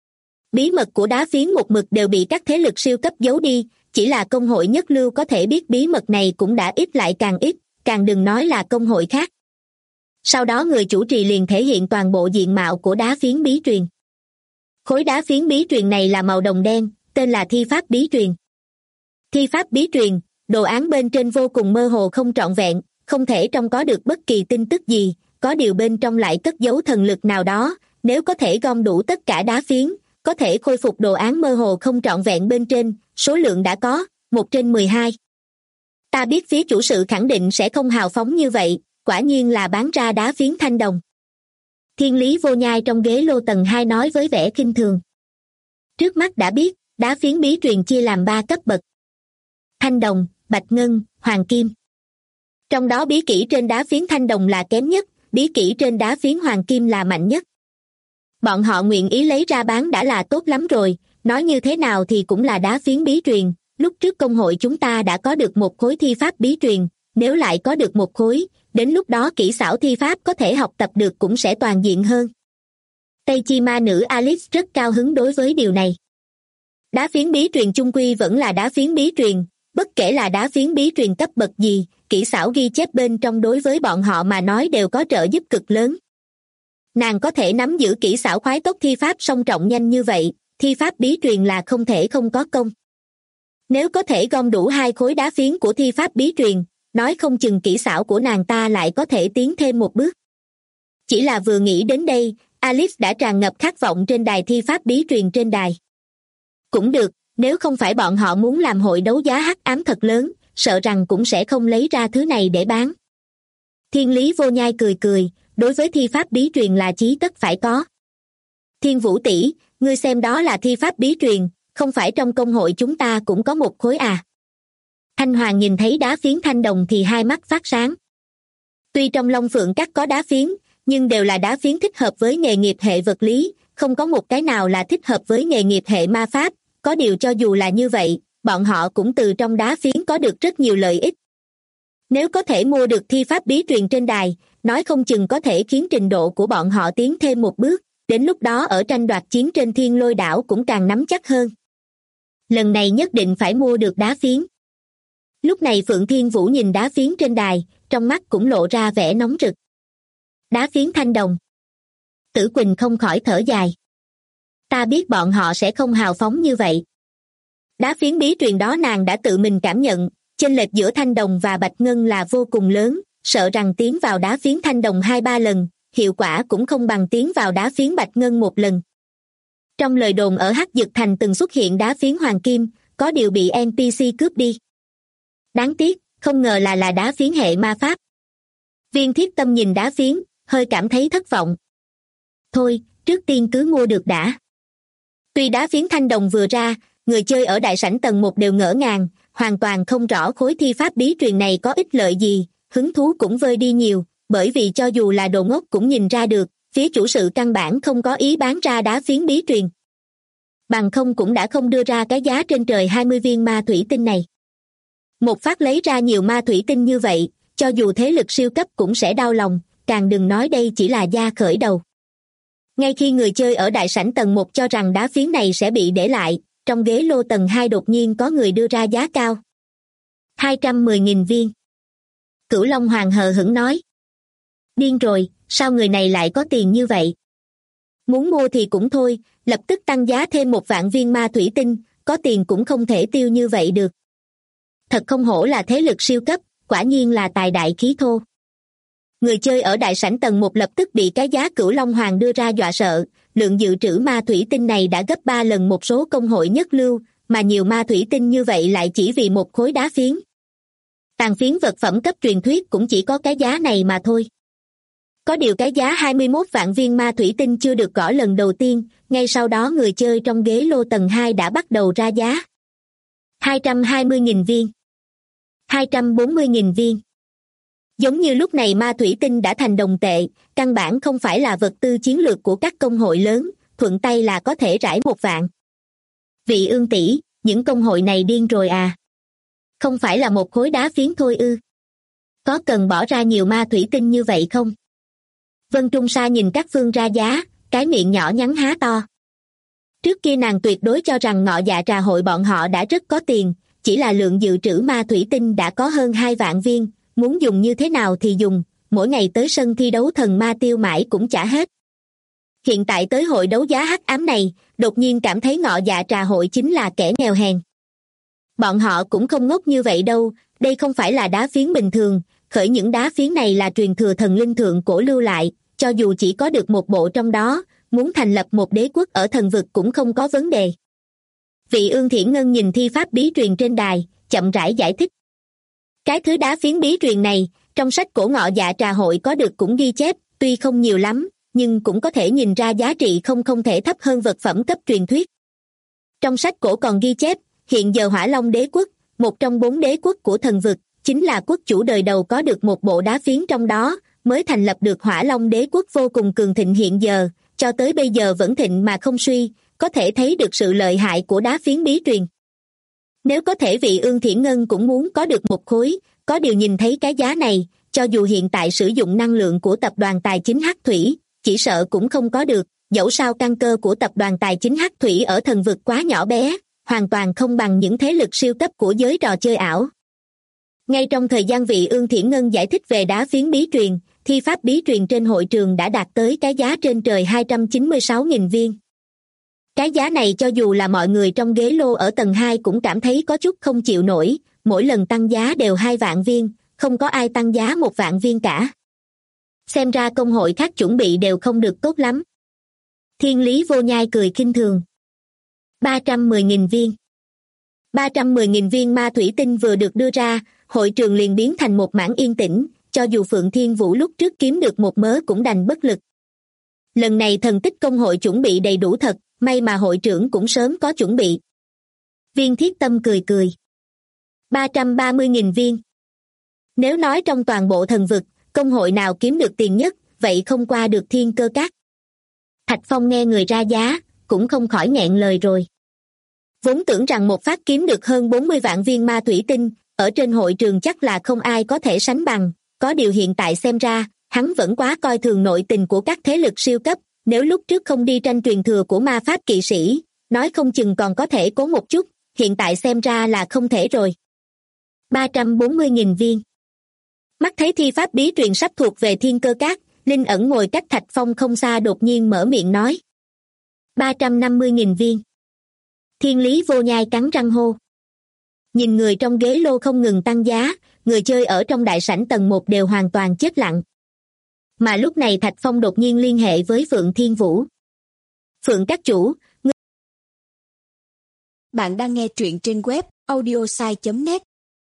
Bí mật của đá phiến một mực đều bị các thế lực siêu cấp giấu đi, chỉ là công hội nhất lưu có thể biết bí mật này cũng đã ít lại càng ít, càng đừng nói là công hội khác. Sau đó người chủ trì liền thể hiện toàn bộ diện mạo của đá phiến bí truyền. Khối đá phiến bí truyền này là màu đồng đen, tên là thi pháp bí truyền. Thi pháp bí truyền, đồ án bên trên vô cùng mơ hồ không trọn vẹn, không thể trông có được bất kỳ tin tức gì, có điều bên trong lại cất giấu thần lực nào đó, nếu có thể gom đủ tất cả đá phiến, có thể khôi phục đồ án mơ hồ không trọn vẹn bên trên, số lượng đã có, 1/12. Ta biết phía chủ sự khẳng định sẽ không hào phóng như vậy, quả nhiên là bán ra đá phiến thanh đồng. Thiên Lý Vô Nhai trong ghế lô tầng 2 nói với vẻ khinh thường. Trước mắt đã biết, đá phiến bí truyền chia làm 3 cấp bậc. Thanh đồng, bạch ngân, hoàng kim. Trong đó bí kỹ trên đá phiến thanh đồng là kém nhất, bí kỹ trên đá phiến hoàng kim là mạnh nhất. Bọn họ nguyện ý lấy ra bán đã là tốt lắm rồi, nói như thế nào thì cũng là đá phiến bí truyền. Lúc trước công hội chúng ta đã có được một khối thi pháp bí truyền, nếu lại có được một khối, đến lúc đó kỹ xảo thi pháp có thể học tập được cũng sẽ toàn diện hơn. Tây Chi Ma nữ Alice rất cao hứng đối với điều này. Đá phiến bí truyền chung quy vẫn là đá phiến bí truyền, bất kể là đá phiến bí truyền cấp bậc gì, kỹ xảo ghi chép bên trong đối với bọn họ mà nói đều có trợ giúp cực lớn. Nàng có thể nắm giữ kỹ xảo khoái tốc thi pháp song trọng nhanh như vậy, thi pháp bí truyền là không thể không có công. Nếu có thể gom đủ 2 khối đá phiến của thi pháp bí truyền, nói không chừng kỹ xảo của nàng ta lại có thể tiến thêm một bước. Chỉ là vừa nghĩ đến đây, Alice đã tràn ngập khát vọng trên đài thi pháp bí truyền trên đài. Cũng được, nếu không phải bọn họ muốn làm hội đấu giá hắc ám thật lớn, sợ rằng cũng sẽ không lấy ra thứ này để bán. Thiên Lý Vô Nhai cười cười, đối với thi pháp bí truyền là chí tất phải có. Thiên Vũ tỷ, ngươi xem đó là thi pháp bí truyền, không phải trong công hội chúng ta cũng có một khối à? Thanh Hoàng nhìn thấy đá phiến thanh đồng thì hai mắt phát sáng. Tuy trong Long Phượng Các có đá phiến, nhưng đều là đá phiến thích hợp với nghề nghiệp hệ vật lý, không có một cái nào là thích hợp với nghề nghiệp hệ ma pháp. Có điều cho dù là như vậy, bọn họ cũng từ trong đá phiến có được rất nhiều lợi ích. Nếu có thể mua được thi pháp bí truyền trên đài, nói không chừng có thể khiến trình độ của bọn họ tiến thêm một bước, đến lúc đó ở tranh đoạt chiến trên Thiên Lôi đảo cũng càng nắm chắc hơn. Lần này nhất định phải mua được đá phiến. Lúc này Phượng Thiên Vũ nhìn đá phiến trên đài, trong mắt cũng lộ ra vẻ nóng rực. Đá phiến thanh đồng. Tử Quỳnh không khỏi thở dài. Ta biết bọn họ sẽ không hào phóng như vậy. Đá phiến bí truyền đó nàng đã tự mình cảm nhận, chênh lệch giữa thanh đồng và bạch ngân là vô cùng lớn, sợ rằng tiến vào đá phiến thanh đồng 2-3 lần, hiệu quả cũng không bằng tiến vào đá phiến bạch ngân 1 lần. Trong lời đồn ở Hắc Dực Thành từng xuất hiện đá phiến hoàng kim, có điều bị NPC cướp đi. Đáng tiếc, không ngờ là đá phiến hệ ma pháp. Viên Thiết Tâm nhìn đá phiến, hơi cảm thấy thất vọng. Thôi, trước tiên cứ mua được đã. Tuy đá phiến thanh đồng vừa ra, người chơi ở đại sảnh tầng 1 đều ngỡ ngàng, hoàn toàn không rõ khối thi pháp bí truyền này có ích lợi gì, hứng thú cũng vơi đi nhiều, bởi vì cho dù là đồ ngốc cũng nhìn ra được, phía chủ sự căn bản không có ý bán ra đá phiến bí truyền. Bằng không cũng đã không đưa ra cái giá trên trời 20 viên ma thủy tinh này. Một phát lấy ra nhiều ma thủy tinh như vậy, cho dù thế lực siêu cấp cũng sẽ đau lòng, càng đừng nói đây chỉ là gia khởi đầu. Ngay khi người chơi ở đại sảnh tầng 1 cho rằng đá phiến này sẽ bị để lại, trong ghế lô tầng 2 đột nhiên có người đưa ra giá cao. 210.000 viên. Cửu Long Hoàng hờ hững nói. Điên rồi, sao người này lại có tiền như vậy? Muốn mua thì cũng thôi, lập tức tăng giá thêm 1 vạn viên ma thủy tinh, có tiền cũng không thể tiêu như vậy được. Thật không hổ là thế lực siêu cấp, quả nhiên là tài đại khí thô. Người chơi ở đại sảnh tầng 1 lập tức bị cái giá Cửu Long Hoàng đưa ra dọa sợ, lượng dự trữ ma thủy tinh này đã gấp 3 lần một số công hội nhất lưu, mà nhiều ma thủy tinh như vậy lại chỉ vì một khối đá phiến. Tàn phiến vật phẩm cấp truyền thuyết cũng chỉ có cái giá này mà thôi. Có điều cái giá 21 vạn viên ma thủy tinh chưa được gõ lần đầu tiên, ngay sau đó người chơi trong ghế lô tầng 2 đã bắt đầu ra giá. 220.000 viên. 240.000 viên. Giống như lúc này ma thủy tinh đã thành đồng tệ, căn bản không phải là vật tư chiến lược của các công hội lớn, thuận tay là có thể rải 1 vạn. Vị Ương tỷ, những công hội này điên rồi à? Không phải là một khối đá phiến thôi ư? Có cần bỏ ra nhiều ma thủy tinh như vậy không? Vân Trung Sa nhìn các phương ra giá, cái miệng nhỏ nhắn há to. Trước kia nàng tuyệt đối cho rằng Ngọ Dạ Trà hội bọn họ đã rất có tiền, chỉ là lượng dự trữ ma thủy tinh đã có hơn 2 vạn viên, muốn dùng như thế nào thì dùng, mỗi ngày tới sân thi đấu thần ma tiêu mãi cũng trả hết. Hiện tại tới hội đấu giá hắc ám này, đột nhiên cảm thấy Ngọ Dạ Trà hội chính là kẻ nghèo hèn. Bọn họ cũng không ngốc như vậy đâu, đây không phải là đá phiến bình thường, khởi những đá phiến này là truyền thừa thần linh thượng cổ lưu lại, cho dù chỉ có được một bộ trong đó, muốn thành lập một đế quốc ở thần vực cũng không có vấn đề. Vị Ương Thiển Ngân nhìn thi pháp bí truyền trên đài, chậm rãi giải thích. Cái thứ đá phiến bí truyền này, trong sách cổ Ngọ Dạ Trà Hội có được cũng ghi chép, tuy không nhiều lắm, nhưng cũng có thể nhìn ra giá trị không thể thấp hơn vật phẩm cấp truyền thuyết. Trong sách cổ còn ghi chép, hiện giờ Hỏa Long Đế Quốc, một trong 4 đế quốc của thần vực, chính là quốc chủ đời đầu có được một bộ đá phiến trong đó, mới thành lập được Hỏa Long Đế Quốc vô cùng cường thịnh hiện giờ, cho tới bây giờ vẫn thịnh mà không suy, có thể thấy được sự lợi hại của đá phiến bí truyền. Nếu có thể vị Ương Thiển Ngân cũng muốn có được một khối, có điều nhìn thấy cái giá này, cho dù hiện tại sử dụng năng lượng của tập đoàn tài chính Hắc Thủy, chỉ sợ cũng không có được, dẫu sao căn cơ của tập đoàn tài chính Hắc Thủy ở thần vực quá nhỏ bé, hoàn toàn không bằng những thế lực siêu cấp của giới trò chơi ảo. Ngay trong thời gian vị Ương Thiển Ngân giải thích về đá phiến bí truyền, thi pháp bí truyền trên hội trường đã đạt tới cái giá trên trời 296.000 viên. Cái giá này cho dù là mọi người trong ghế lô ở tầng 2 cũng cảm thấy có chút không chịu nổi, mỗi lần tăng giá đều 2 vạn viên, không có ai tăng giá 1 vạn viên cả. Xem ra công hội khác chuẩn bị đều không được tốt lắm. Thiên Lý Vô Nhai cười khinh thường. 310.000 viên. 310.000 viên ma thủy tinh vừa được đưa ra, hội trường liền biến thành một mảng yên tĩnh, cho dù Phượng Thiên Vũ lúc trước kiếm được một mớ cũng đành bất lực. Lần này thần tích công hội chuẩn bị đầy đủ thật, may mà hội trưởng cũng sớm có chuẩn bị. Viên Thiết Tâm cười cười. 330.000 viên. Nếu nói trong toàn bộ thần vực, công hội nào kiếm được tiền nhất, vậy không qua được Thiên Cơ Các. Thạch Phong nghe người ra giá, cũng không khỏi nghẹn lời rồi. Vốn tưởng rằng một phát kiếm được hơn 40 vạn viên ma thủy tinh, ở trên hội trường chắc là không ai có thể sánh bằng, có điều hiện tại xem ra, hắn vẫn quá coi thường nội tình của các thế lực siêu cấp, nếu lúc trước không đi tranh truyền thừa của ma pháp kỵ sĩ, nói không chừng còn có thể cố một chút, hiện tại xem ra là không thể rồi. 340.000 viên. Mắt thấy thi pháp bí truyền sắp thuộc về Thiên Cơ Các, Linh Ẩn ngồi cách Thạch Phong không xa đột nhiên mở miệng nói. 350.000 viên. Thiên Lý Vô Nhai cắn răng hô. Nhìn người trong ghế lô không ngừng tăng giá, người chơi ở trong đại sảnh tầng 1 đều hoàn toàn chết lặng. Mà lúc này Thạch Phong đột nhiên liên hệ với Phượng Thiên Vũ. Phượng các chủ, Bạn đang nghe truyện trên web audiosai.net.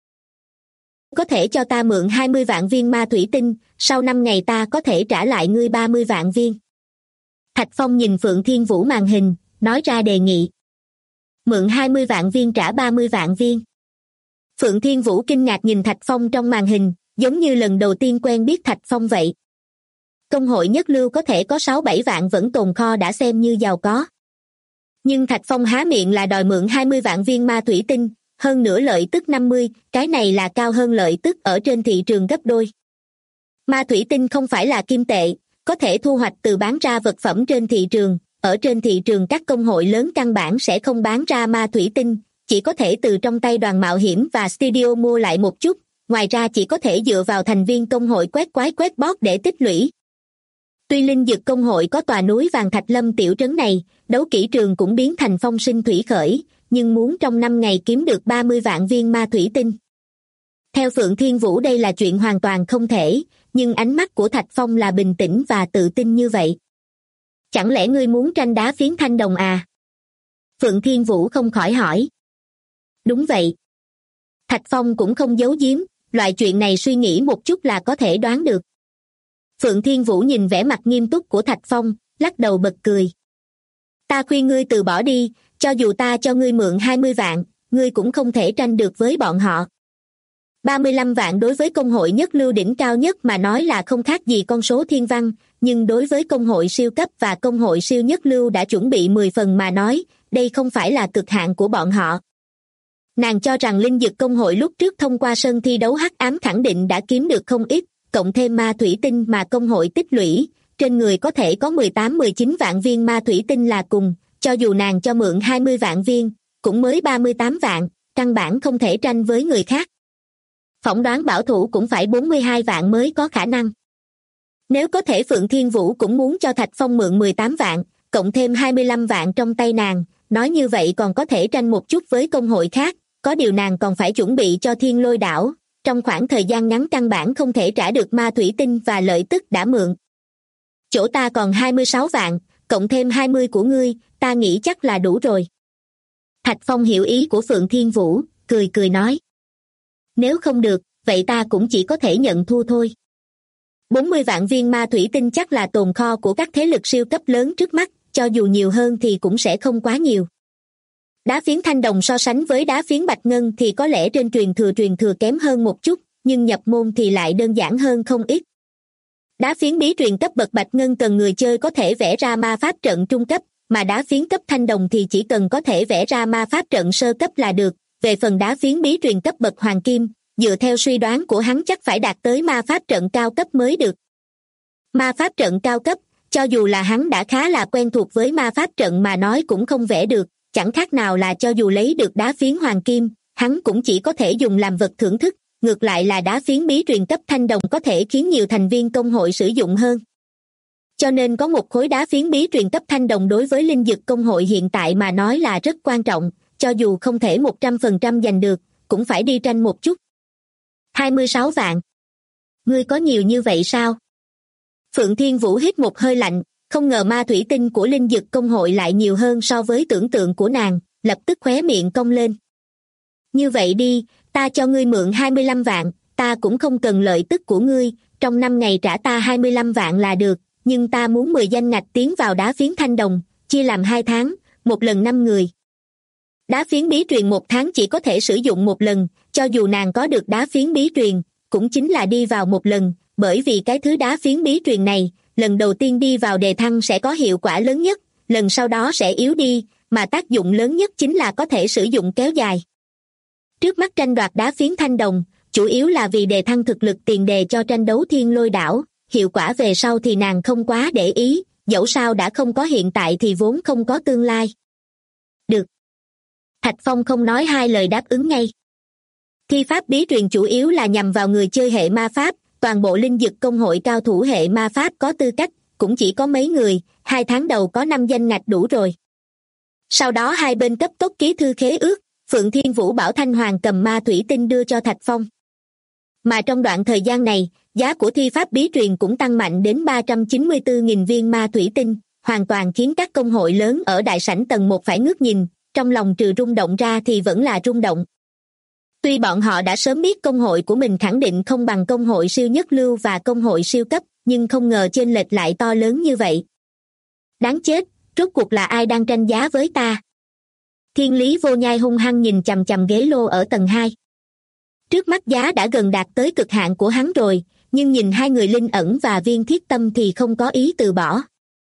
Có thể cho ta mượn 20 vạn viên ma thủy tinh, sau 5 ngày ta có thể trả lại ngươi 30 vạn viên. Thạch Phong nhìn Phượng Thiên Vũ màn hình, nói ra đề nghị. Mượn 20 vạn viên trả 30 vạn viên. Phượng Thiên Vũ kinh ngạc nhìn Thạch Phong trong màn hình, giống như lần đầu tiên quen biết Thạch Phong vậy. Công hội nhất lưu có thể có 6-7 vạn vẫn tồn kho đã xem như giàu có. Nhưng Thạch Phong há miệng là đòi mượn 20 vạn viên ma thủy tinh, hơn nữa lợi tức 50, cái này là cao hơn lợi tức ở trên thị trường gấp đôi. Ma thủy tinh không phải là kim tệ, có thể thu hoạch từ bán ra vật phẩm trên thị trường, ở trên thị trường các công hội lớn căn bản sẽ không bán ra ma thủy tinh, chỉ có thể từ trong tay đoàn mạo hiểm và studio mua lại một chút, ngoài ra chỉ có thể dựa vào thành viên công hội quét quái quét bót để tích lũy. Tuy linh dược công hội có tòa núi vàng Thạch Lâm tiểu trấn này, đấu kỹ trường cũng biến thành phong sinh thủy khởi, nhưng muốn trong 5 ngày kiếm được 30 vạn viên ma thủy tinh. Theo Phượng Thiên Vũ đây là chuyện hoàn toàn không thể, nhưng ánh mắt của Thạch Phong là bình tĩnh và tự tin như vậy. Chẳng lẽ ngươi muốn tranh đá phiến thanh đồng à? Phượng Thiên Vũ không khỏi hỏi. Đúng vậy. Thạch Phong cũng không giấu giếm, loại chuyện này suy nghĩ một chút là có thể đoán được. Phượng Thiên Vũ nhìn vẻ mặt nghiêm túc của Thạch Phong, lắc đầu bật cười. Ta khuyên ngươi từ bỏ đi, cho dù ta cho ngươi mượn 20 vạn, ngươi cũng không thể tranh được với bọn họ. 35 vạn đối với công hội nhất lưu đỉnh cao nhất mà nói là không khác gì con số thiên văn, nhưng đối với công hội siêu cấp và công hội siêu nhất lưu đã chuẩn bị 10 phần mà nói, đây không phải là cực hạn của bọn họ. Nàng cho rằng linh dược công hội lúc trước thông qua sân thi đấu hắc ám khẳng định đã kiếm được không ít, cộng thêm ma thủy tinh mà công hội tích lũy, trên người có thể có 18-19 vạn viên ma thủy tinh là cùng, cho dù nàng cho mượn 20 vạn viên, cũng mới 38 vạn, căn bản không thể tranh với người khác. Phỏng đoán bảo thủ cũng phải 42 vạn mới có khả năng. Nếu có thể Phượng Thiên Vũ cũng muốn cho Thạch Phong mượn 18 vạn, cộng thêm 25 vạn trong tay nàng, nói như vậy còn có thể tranh một chút với công hội khác, có điều nàng còn phải chuẩn bị cho Thiên Lôi đảo, trong khoảng thời gian ngắn căn bản không thể trả được ma thủy tinh và lợi tức đã mượn. Chỗ ta còn 26 vạn, cộng thêm 20 của ngươi, ta nghĩ chắc là đủ rồi. Thạch Phong hiểu ý của Phượng Thiên Vũ, cười cười nói. Nếu không được, vậy ta cũng chỉ có thể nhận thua thôi. 40 vạn viên ma thủy tinh chắc là tồn kho của các thế lực siêu cấp lớn trước mắt, cho dù nhiều hơn thì cũng sẽ không quá nhiều. Đá phiến thanh đồng so sánh với đá phiến bạch ngân thì có lẽ trên truyền thừa kém hơn một chút, nhưng nhập môn thì lại đơn giản hơn không ít. Đá phiến bí truyền cấp bậc bạch ngân cần người chơi có thể vẽ ra ma pháp trận trung cấp, mà đá phiến cấp thanh đồng thì chỉ cần có thể vẽ ra ma pháp trận sơ cấp là được. Về phần đá phiến bí truyền cấp bậc hoàng kim, dựa theo suy đoán của hắn chắc phải đạt tới ma pháp trận cao cấp mới được. Ma pháp trận cao cấp, cho dù là hắn đã khá là quen thuộc với ma pháp trận mà nói cũng không vẽ được, chẳng khác nào là cho dù lấy được đá phiến hoàng kim, hắn cũng chỉ có thể dùng làm vật thưởng thức, ngược lại là đá phiến bí truyền cấp thanh đồng có thể khiến nhiều thành viên công hội sử dụng hơn. Cho nên có một khối đá phiến bí truyền cấp thanh đồng đối với linh dực công hội hiện tại mà nói là rất quan trọng, cho dù không thể 100% giành được, cũng phải đi tranh một chút. 26 vạn. Ngươi có nhiều như vậy sao? Phượng Thiên Vũ hít một hơi lạnh, không ngờ ma thủy tinh của linh dực công hội lại nhiều hơn so với tưởng tượng của nàng, lập tức khóe miệng cong lên. Như vậy đi, ta cho ngươi mượn 25 vạn, ta cũng không cần lợi tức của ngươi, trong 5 ngày trả ta 25 vạn là được, nhưng ta muốn 10 danh ngạch tiến vào đá phiến thanh đồng, chia làm 2 tháng, một lần 5 người. Đá phiến bí truyền 1 tháng chỉ có thể sử dụng một lần, cho dù nàng có được đá phiến bí truyền, cũng chính là đi vào một lần, bởi vì cái thứ đá phiến bí truyền này, lần đầu tiên đi vào đề thăng sẽ có hiệu quả lớn nhất, lần sau đó sẽ yếu đi, mà tác dụng lớn nhất chính là có thể sử dụng kéo dài. Trước mắt tranh đoạt đá phiến thanh đồng, chủ yếu là vì đề thăng thực lực tiền đề cho tranh đấu thiên lôi đảo, hiệu quả về sau thì nàng không quá để ý, dẫu sao đã không có hiện tại thì vốn không có tương lai. Được. Thạch Phong không nói hai lời đáp ứng ngay. Thi pháp bí truyền chủ yếu là nhằm vào người chơi hệ ma pháp, toàn bộ linh dực công hội cao thủ hệ ma pháp có tư cách, cũng chỉ có mấy người, 2 tháng đầu có 5 danh ngạch đủ rồi. Sau đó hai bên cấp tốc ký thư khế ước, Phượng Thiên Vũ bảo Thanh Hoàng cầm ma thủy tinh đưa cho Thạch Phong. Mà trong đoạn thời gian này, giá của thi pháp bí truyền cũng tăng mạnh đến 394.000 viên ma thủy tinh, hoàn toàn khiến các công hội lớn ở đại sảnh tầng 1 phải ngước nhìn, trong lòng trừ rung động ra thì vẫn là rung động. Tuy bọn họ đã sớm biết công hội của mình khẳng định không bằng công hội siêu nhất lưu và công hội siêu cấp, nhưng không ngờ chênh lệch lại to lớn như vậy. Đáng chết, rốt cuộc là ai đang tranh giá với ta? Thiên Lý Vô Nhai hung hăng nhìn chằm chằm ghế lô ở tầng 2. Trước mắt giá đã gần đạt tới cực hạn của hắn rồi, nhưng nhìn hai người Linh Ẩn và Viên Thiết Tâm thì không có ý từ bỏ.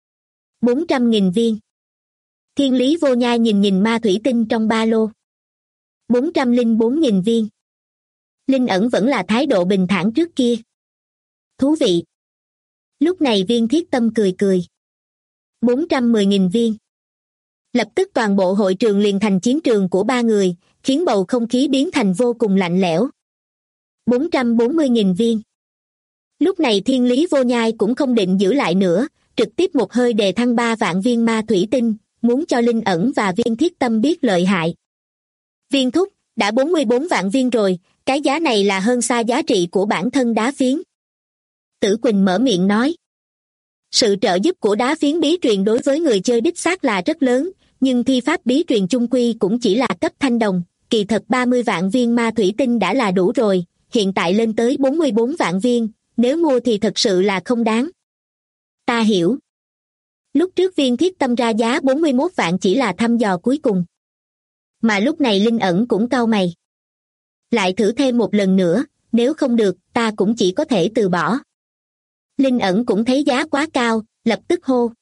400.000 viên. Thiên Lý Vô Nhai nhìn ma thủy tinh trong ba lô. 404.000 viên. Linh Ẩn vẫn là thái độ bình thản trước kia. Thú vị. Lúc này Viên Thiết Tâm cười cười. 410.000 viên. Lập tức toàn bộ hội trường liền thành chiến trường của ba người, khiến bầu không khí biến thành vô cùng lạnh lẽo. 440.000 viên. Lúc này Thiên Lý Vô Nhai cũng không định giữ lại nữa, trực tiếp một hơi đề thăng 3 vạn viên ma thủy tinh, muốn cho Linh Ẩn và Viên Thiết Tâm biết lợi hại. Viên thúc, đã 44 vạn viên rồi, cái giá này là hơn xa giá trị của bản thân đá phiến. Tử Quỳnh mở miệng nói. Sự trợ giúp của đá phiến bí truyền đối với người chơi đích xác là rất lớn, nhưng thi pháp bí truyền chung quy cũng chỉ là cấp thanh đồng, kỳ thật 30 vạn viên ma thủy tinh đã là đủ rồi, hiện tại lên tới 44 vạn viên, nếu mua thì thật sự là không đáng. Ta hiểu. Lúc trước Viên Thiết Tâm ra giá 41 vạn chỉ là thăm dò cuối cùng. Mà lúc này Linh Ẩn cũng cau mày. Lại thử thêm một lần nữa, nếu không được, ta cũng chỉ có thể từ bỏ. Linh Ẩn cũng thấy giá quá cao, lập tức hô.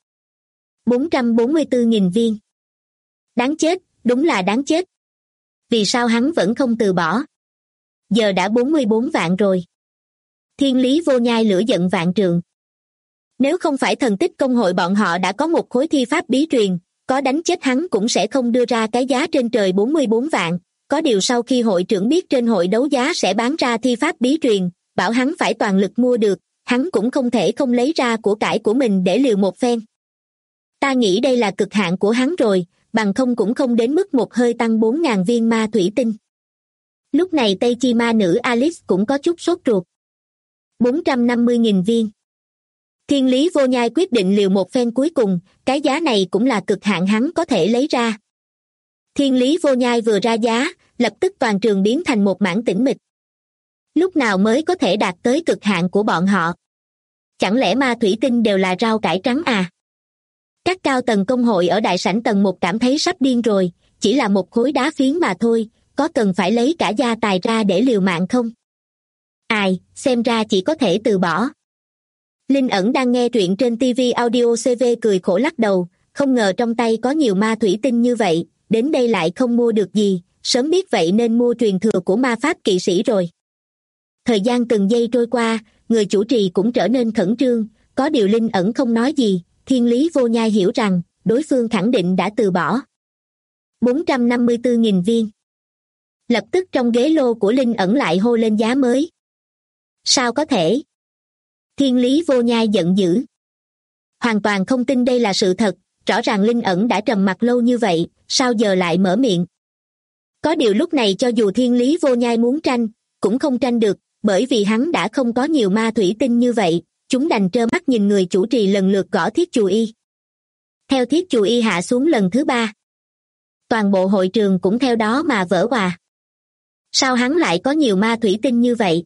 444.000 viên. Đáng chết, đúng là đáng chết. Vì sao hắn vẫn không từ bỏ? Giờ đã 44 vạn rồi. Thiên Lý Vô Nhai lửa giận vạn trượng. Nếu không phải thần tích công hội bọn họ đã có một khối thi pháp bí truyền, có đánh chết hắn cũng sẽ không đưa ra cái giá trên trời 44 vạn. Có điều sau khi hội trưởng biết trên hội đấu giá sẽ bán ra thi pháp bí truyền, bảo hắn phải toàn lực mua được, hắn cũng không thể không lấy ra của cải của mình để liều một phen. Ta nghĩ đây là cực hạn của hắn rồi, bằng không cũng không đến mức một hơi tăng 4.000 viên ma thủy tinh. Lúc này Tây Chi ma nữ Alice cũng có chút sốt ruột. 450.000 viên. Thiên Lý Vô Nhai quyết định liều một phen cuối cùng, cái giá này cũng là cực hạn hắn có thể lấy ra. Thiên Lý Vô Nhai vừa ra giá, lập tức toàn trường biến thành một mảng tĩnh mịch. Lúc nào mới có thể đạt tới cực hạn của bọn họ? Chẳng lẽ ma thủy tinh đều là rau cải trắng à? Các cao tầng công hội ở đại sảnh tầng 1 cảm thấy sắp điên rồi, chỉ là một khối đá phiến mà thôi, có cần phải lấy cả gia tài ra để liều mạng không? Ai, xem ra chỉ có thể từ bỏ. Linh ẩn đang nghe truyện trên TV Audio CV cười khổ lắc đầu, không ngờ trong tay có nhiều ma thủy tinh như vậy, đến đây lại không mua được gì, sớm biết vậy nên mua truyền thừa của ma pháp kỵ sĩ rồi. Thời gian từng giây trôi qua, người chủ trì cũng trở nên khẩn trương, có điều Linh ẩn không nói gì, Thiên Lý Vô Nhai hiểu rằng, đối phương khẳng định đã từ bỏ. 454.000 viên. Lập tức trong ghế lô của Linh ẩn lại hô lên giá mới. Sao có thể? Thiên Lý Vô Nhai giận dữ. Hoàn toàn không tin đây là sự thật, rõ ràng Linh ẩn đã trầm mặc lâu như vậy, sao giờ lại mở miệng? Có điều lúc này cho dù Thiên Lý Vô Nhai muốn tranh, cũng không tranh được, bởi vì hắn đã không có nhiều ma thủy tinh như vậy, chúng đành trơ mắt nhìn người chủ trì lần lượt gõ thiết chù y. Theo thiết chù y hạ xuống lần thứ 3. Toàn bộ hội trường cũng theo đó mà vỡ òa. Sao hắn lại có nhiều ma thủy tinh như vậy?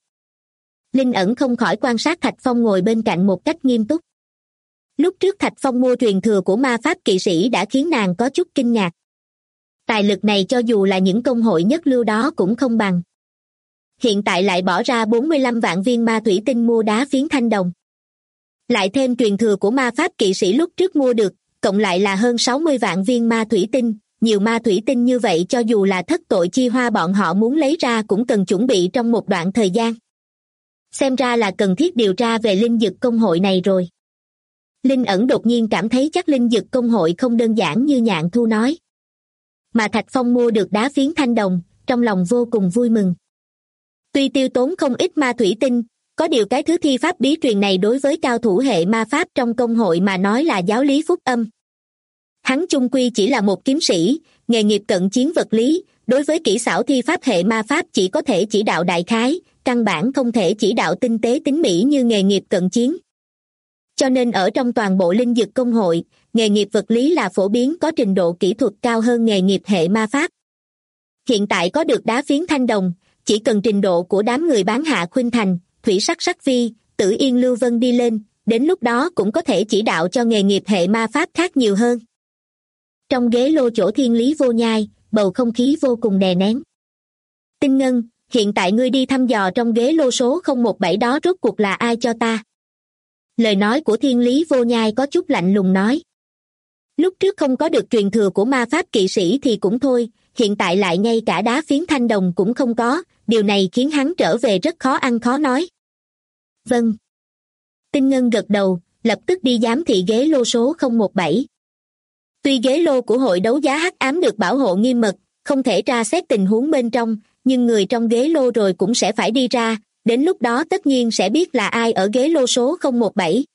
Linh ẩn không khỏi quan sát Thạch Phong ngồi bên cạnh một cách nghiêm túc. Lúc trước Thạch Phong mua truyền thừa của ma pháp kỵ sĩ đã khiến nàng có chút kinh ngạc. Tài lực này cho dù là những công hội nhất lưu đó cũng không bằng. Hiện tại lại bỏ ra 45 vạn viên ma thủy tinh mua đá phiến thanh đồng. Lại thêm truyền thừa của ma pháp kỵ sĩ lúc trước mua được, cộng lại là hơn 60 vạn viên ma thủy tinh. Nhiều ma thủy tinh như vậy cho dù là thất tội chi hoa bọn họ muốn lấy ra cũng cần chuẩn bị trong một đoạn thời gian. Xem ra là cần thiết điều tra về linh dực công hội này rồi. Linh ẩn đột nhiên cảm thấy chắc linh dực công hội không đơn giản như Nhạn Thu nói. Mà Thạch Phong mua được đá phiến thanh đồng, trong lòng vô cùng vui mừng. Tuy tiêu tốn không ít ma thủy tinh, có điều cái thứ thi pháp bí truyền này đối với cao thủ hệ ma pháp trong công hội mà nói là giáo lý phúc âm. Hắn chung quy chỉ là một kiếm sĩ, nghề nghiệp cận chiến vật lý, đối với kỹ xảo thi pháp hệ ma pháp chỉ có thể chỉ đạo đại khái, căn bản không thể chỉ đạo tinh tế tính mỹ như nghề nghiệp cận chiến. Cho nên ở trong toàn bộ linh dực công hội, nghề nghiệp vật lý là phổ biến có trình độ kỹ thuật cao hơn nghề nghiệp hệ ma pháp. Hiện tại có được đá phiến thanh đồng, chỉ cần trình độ của đám người bán hạ khuynh thành, thủy sắc sắc vi, tử yên lưu vân đi lên, đến lúc đó cũng có thể chỉ đạo cho nghề nghiệp hệ ma pháp khác nhiều hơn. Trong ghế lô chỗ Thiên Lý Vô Nhai, bầu không khí vô cùng đè nén. Tinh Ngân, hiện tại ngươi đi thăm dò trong ghế lô số 017 đó rốt cuộc là ai cho ta? Lời nói của Thiên Lý Vô Nhai có chút lạnh lùng nói. Lúc trước không có được truyền thừa của ma pháp kỵ sĩ thì cũng thôi, hiện tại lại ngay cả đá phiến thanh đồng cũng không có, điều này khiến hắn trở về rất khó ăn khó nói. Vâng. Tinh Ngân gật đầu, lập tức đi giám thị ghế lô số 017. Tuy ghế lô của hội đấu giá hắc ám được bảo hộ nghiêm mật, không thể tra xét tình huống bên trong, nhưng người trong ghế lô rồi cũng sẽ phải đi ra, đến lúc đó tất nhiên sẽ biết là ai ở ghế lô số 017.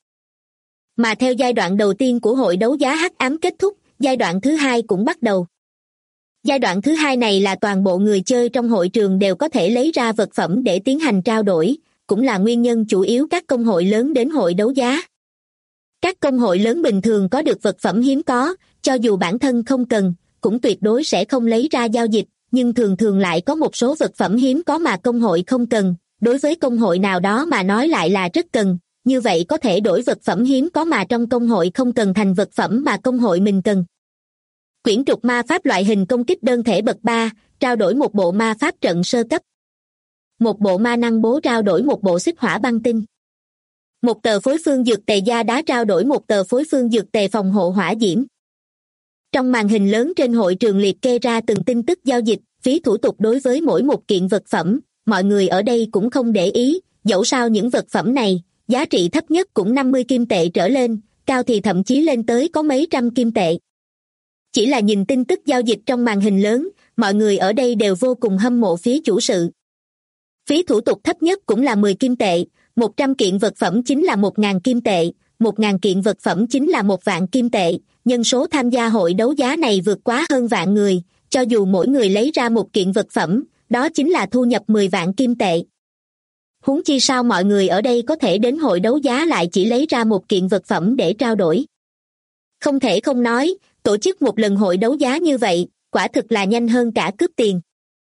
Mà theo giai đoạn đầu tiên của hội đấu giá hắc ám kết thúc, giai đoạn thứ 2 cũng bắt đầu. Giai đoạn thứ 2 này là toàn bộ người chơi trong hội trường đều có thể lấy ra vật phẩm để tiến hành trao đổi, cũng là nguyên nhân chủ yếu các công hội lớn đến hội đấu giá. Các công hội lớn bình thường có được vật phẩm hiếm có, cho dù bản thân không cần, cũng tuyệt đối sẽ không lấy ra giao dịch, nhưng thường thường lại có một số vật phẩm hiếm có mà công hội không cần, đối với công hội nào đó mà nói lại là rất cần, như vậy có thể đổi vật phẩm hiếm có mà trong công hội không cần thành vật phẩm mà công hội mình cần. Quyển trục ma pháp loại hình công kích đơn thể bậc 3, trao đổi một bộ ma pháp trận sơ cấp. Một bộ ma năng bố trao đổi một bộ xích hỏa băng tinh. Một tờ phối phương dược tề da đá trao đổi một tờ phối phương dược tề phòng hộ hỏa diễm. Trong màn hình lớn trên hội trường liệt kê ra từng tin tức giao dịch, phí thủ tục đối với mỗi một kiện vật phẩm, mọi người ở đây cũng không để ý, dẫu sao những vật phẩm này, giá trị thấp nhất cũng 50 kim tệ trở lên, cao thì thậm chí lên tới có mấy trăm kim tệ. Chỉ là nhìn tin tức giao dịch trong màn hình lớn, mọi người ở đây đều vô cùng hâm mộ phía chủ sự. Phí thủ tục thấp nhất cũng là 10 kim tệ, 100 kiện vật phẩm chính là 1.000 kim tệ, 1.000 kiện vật phẩm chính là 1 vạn kim tệ, nhân số tham gia hội đấu giá này vượt quá hơn vạn người, cho dù mỗi người lấy ra một kiện vật phẩm, đó chính là thu nhập 10 vạn kim tệ. Huống chi sao mọi người ở đây có thể đến hội đấu giá lại chỉ lấy ra một kiện vật phẩm để trao đổi. Không thể không nói, tổ chức một lần hội đấu giá như vậy, quả thực là nhanh hơn cả cướp tiền.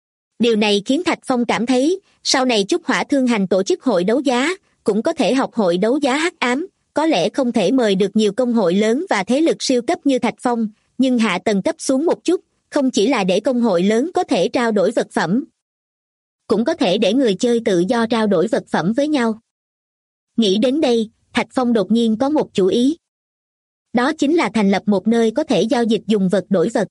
Điều này khiến Thạch Phong cảm thấy, sau này Trúc Hỏa Thương Hành tổ chức hội đấu giá, cũng có thể học hội đấu giá hắc ám, có lẽ không thể mời được nhiều công hội lớn và thế lực siêu cấp như Thạch Phong, nhưng hạ tầng cấp xuống một chút, không chỉ là để công hội lớn có thể trao đổi vật phẩm, cũng có thể để người chơi tự do trao đổi vật phẩm với nhau. Nghĩ đến đây, Thạch Phong đột nhiên có một chủ ý. Đó chính là thành lập một nơi có thể giao dịch dùng vật đổi vật.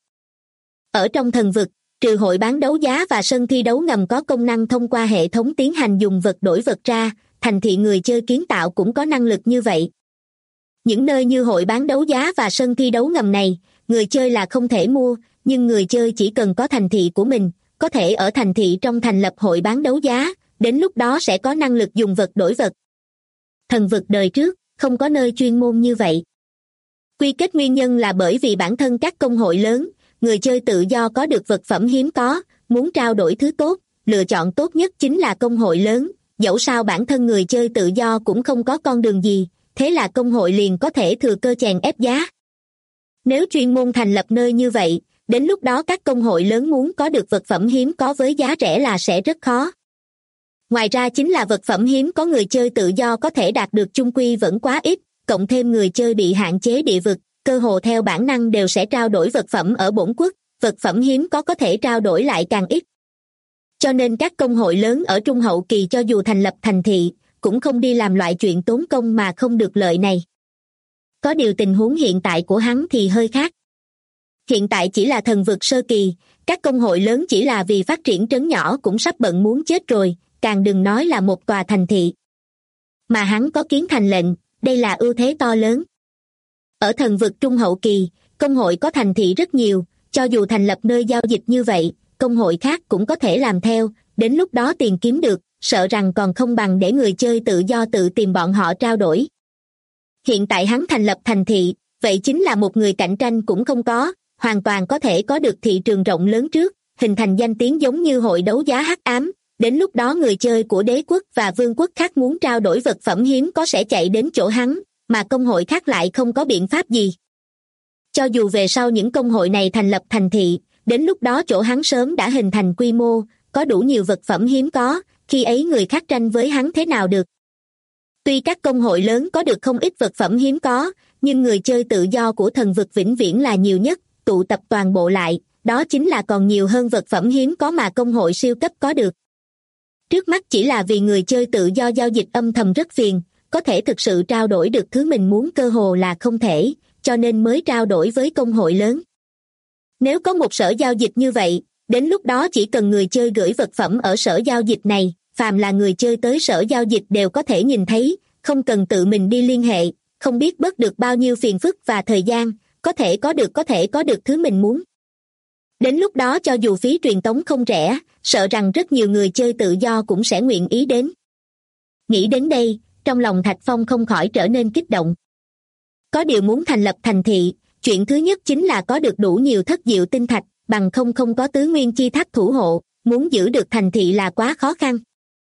Ở trong thần vực, trừ hội bán đấu giá và sân thi đấu ngầm có công năng thông qua hệ thống tiến hành dùng vật đổi vật ra, thành thị người chơi kiến tạo cũng có năng lực như vậy. Những nơi như hội bán đấu giá và sân thi đấu ngầm này, người chơi là không thể mua, nhưng người chơi chỉ cần có thành thị của mình, có thể ở thành thị trong thành lập hội bán đấu giá, đến lúc đó sẽ có năng lực dùng vật đổi vật. Thần vực đời trước, không có nơi chuyên môn như vậy. Quy kết nguyên nhân là bởi vì bản thân các công hội lớn, người chơi tự do có được vật phẩm hiếm có, muốn trao đổi thứ tốt, lựa chọn tốt nhất chính là công hội lớn, dẫu sao bản thân người chơi tự do cũng không có con đường gì, thế là công hội liền có thể thừa cơ chèn ép giá. Nếu chuyên môn thành lập nơi như vậy, đến lúc đó các công hội lớn muốn có được vật phẩm hiếm có với giá rẻ là sẽ rất khó. Ngoài ra chính là vật phẩm hiếm có người chơi tự do có thể đạt được chung quy vẫn quá ít, cộng thêm người chơi bị hạn chế địa vực, cơ hồ theo bản năng đều sẽ trao đổi vật phẩm ở bổn quốc, vật phẩm hiếm có thể trao đổi lại càng ít. Cho nên các công hội lớn ở trung hậu kỳ cho dù thành lập thành thị, cũng không đi làm loại chuyện tốn công mà không được lợi này. Có điều tình huống hiện tại của hắn thì hơi khác. Hiện tại chỉ là thần vực sơ kỳ, các công hội lớn chỉ là vì phát triển trấn nhỏ cũng sắp bận muốn chết rồi, càng đừng nói là một tòa thành thị. Mà hắn có kiến thành lệnh, đây là ưu thế to lớn. Ở thần vực trung hậu kỳ, công hội có thành thị rất nhiều, cho dù thành lập nơi giao dịch như vậy, công hội khác cũng có thể làm theo, đến lúc đó tiền kiếm được, sợ rằng còn không bằng để người chơi tự do tự tìm bọn họ trao đổi. Hiện tại hắn thành lập thành thị, vậy chính là một người cạnh tranh cũng không có, hoàn toàn có thể có được thị trường rộng lớn trước, hình thành danh tiếng giống như hội đấu giá hắc ám, đến lúc đó người chơi của đế quốc và vương quốc khác muốn trao đổi vật phẩm hiếm có sẽ chạy đến chỗ hắn, mà công hội khác lại không có biện pháp gì. Cho dù về sau những công hội này thành lập thành thị, đến lúc đó chỗ hắn sớm đã hình thành quy mô, có đủ nhiều vật phẩm hiếm có, khi ấy người khác tranh với hắn thế nào được. Tuy các công hội lớn có được không ít vật phẩm hiếm có, nhưng người chơi tự do của thần vực vĩnh viễn là nhiều nhất, tụ tập toàn bộ lại, đó chính là còn nhiều hơn vật phẩm hiếm có mà công hội siêu cấp có được. Trước mắt chỉ là vì người chơi tự do giao dịch âm thầm rất phiền, có thể thực sự trao đổi được thứ mình muốn cơ hồ là không thể, cho nên mới trao đổi với công hội lớn. Nếu có một sở giao dịch như vậy, đến lúc đó chỉ cần người chơi gửi vật phẩm ở sở giao dịch này, phàm là người chơi tới sở giao dịch đều có thể nhìn thấy, không cần tự mình đi liên hệ, không biết bớt được bao nhiêu phiền phức và thời gian, có thể có được thứ mình muốn. Đến lúc đó cho dù phí truyền tống không rẻ, sợ rằng rất nhiều người chơi tự do cũng sẽ nguyện ý đến. Nghĩ đến đây, trong lòng Thạch Phong không khỏi trở nên kích động. Có điều muốn thành lập thành thị, chuyện thứ nhất chính là có được đủ nhiều thất diệu tinh thạch, bằng không có tứ nguyên chi tháp thủ hộ, muốn giữ được thành thị là quá khó khăn.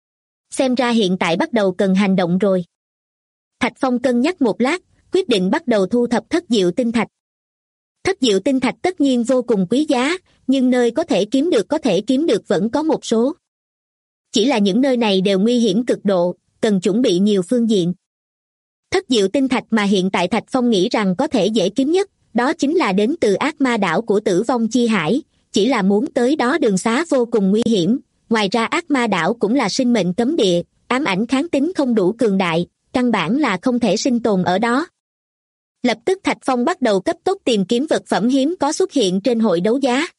Xem ra hiện tại bắt đầu cần hành động rồi. Thạch Phong cân nhắc một lát, quyết định bắt đầu thu thập thất diệu tinh thạch. Thất diệu tinh thạch tất nhiên vô cùng quý giá, nhưng nơi có thể kiếm được vẫn có một số. Chỉ là những nơi này đều nguy hiểm cực độ, cần chuẩn bị nhiều phương diện. Thất diệu tinh thạch mà hiện tại Thạch Phong nghĩ rằng có thể dễ kiếm nhất, đó chính là đến từ ác ma đảo của Tử Vong Chi Hải, chỉ là muốn tới đó đường xá vô cùng nguy hiểm, ngoài ra ác ma đảo cũng là sinh mệnh cấm địa, ám ảnh kháng tính không đủ cường đại, căn bản là không thể sinh tồn ở đó. Lập tức Thạch Phong bắt đầu cấp tốc tìm kiếm vật phẩm hiếm có xuất hiện trên hội đấu giá.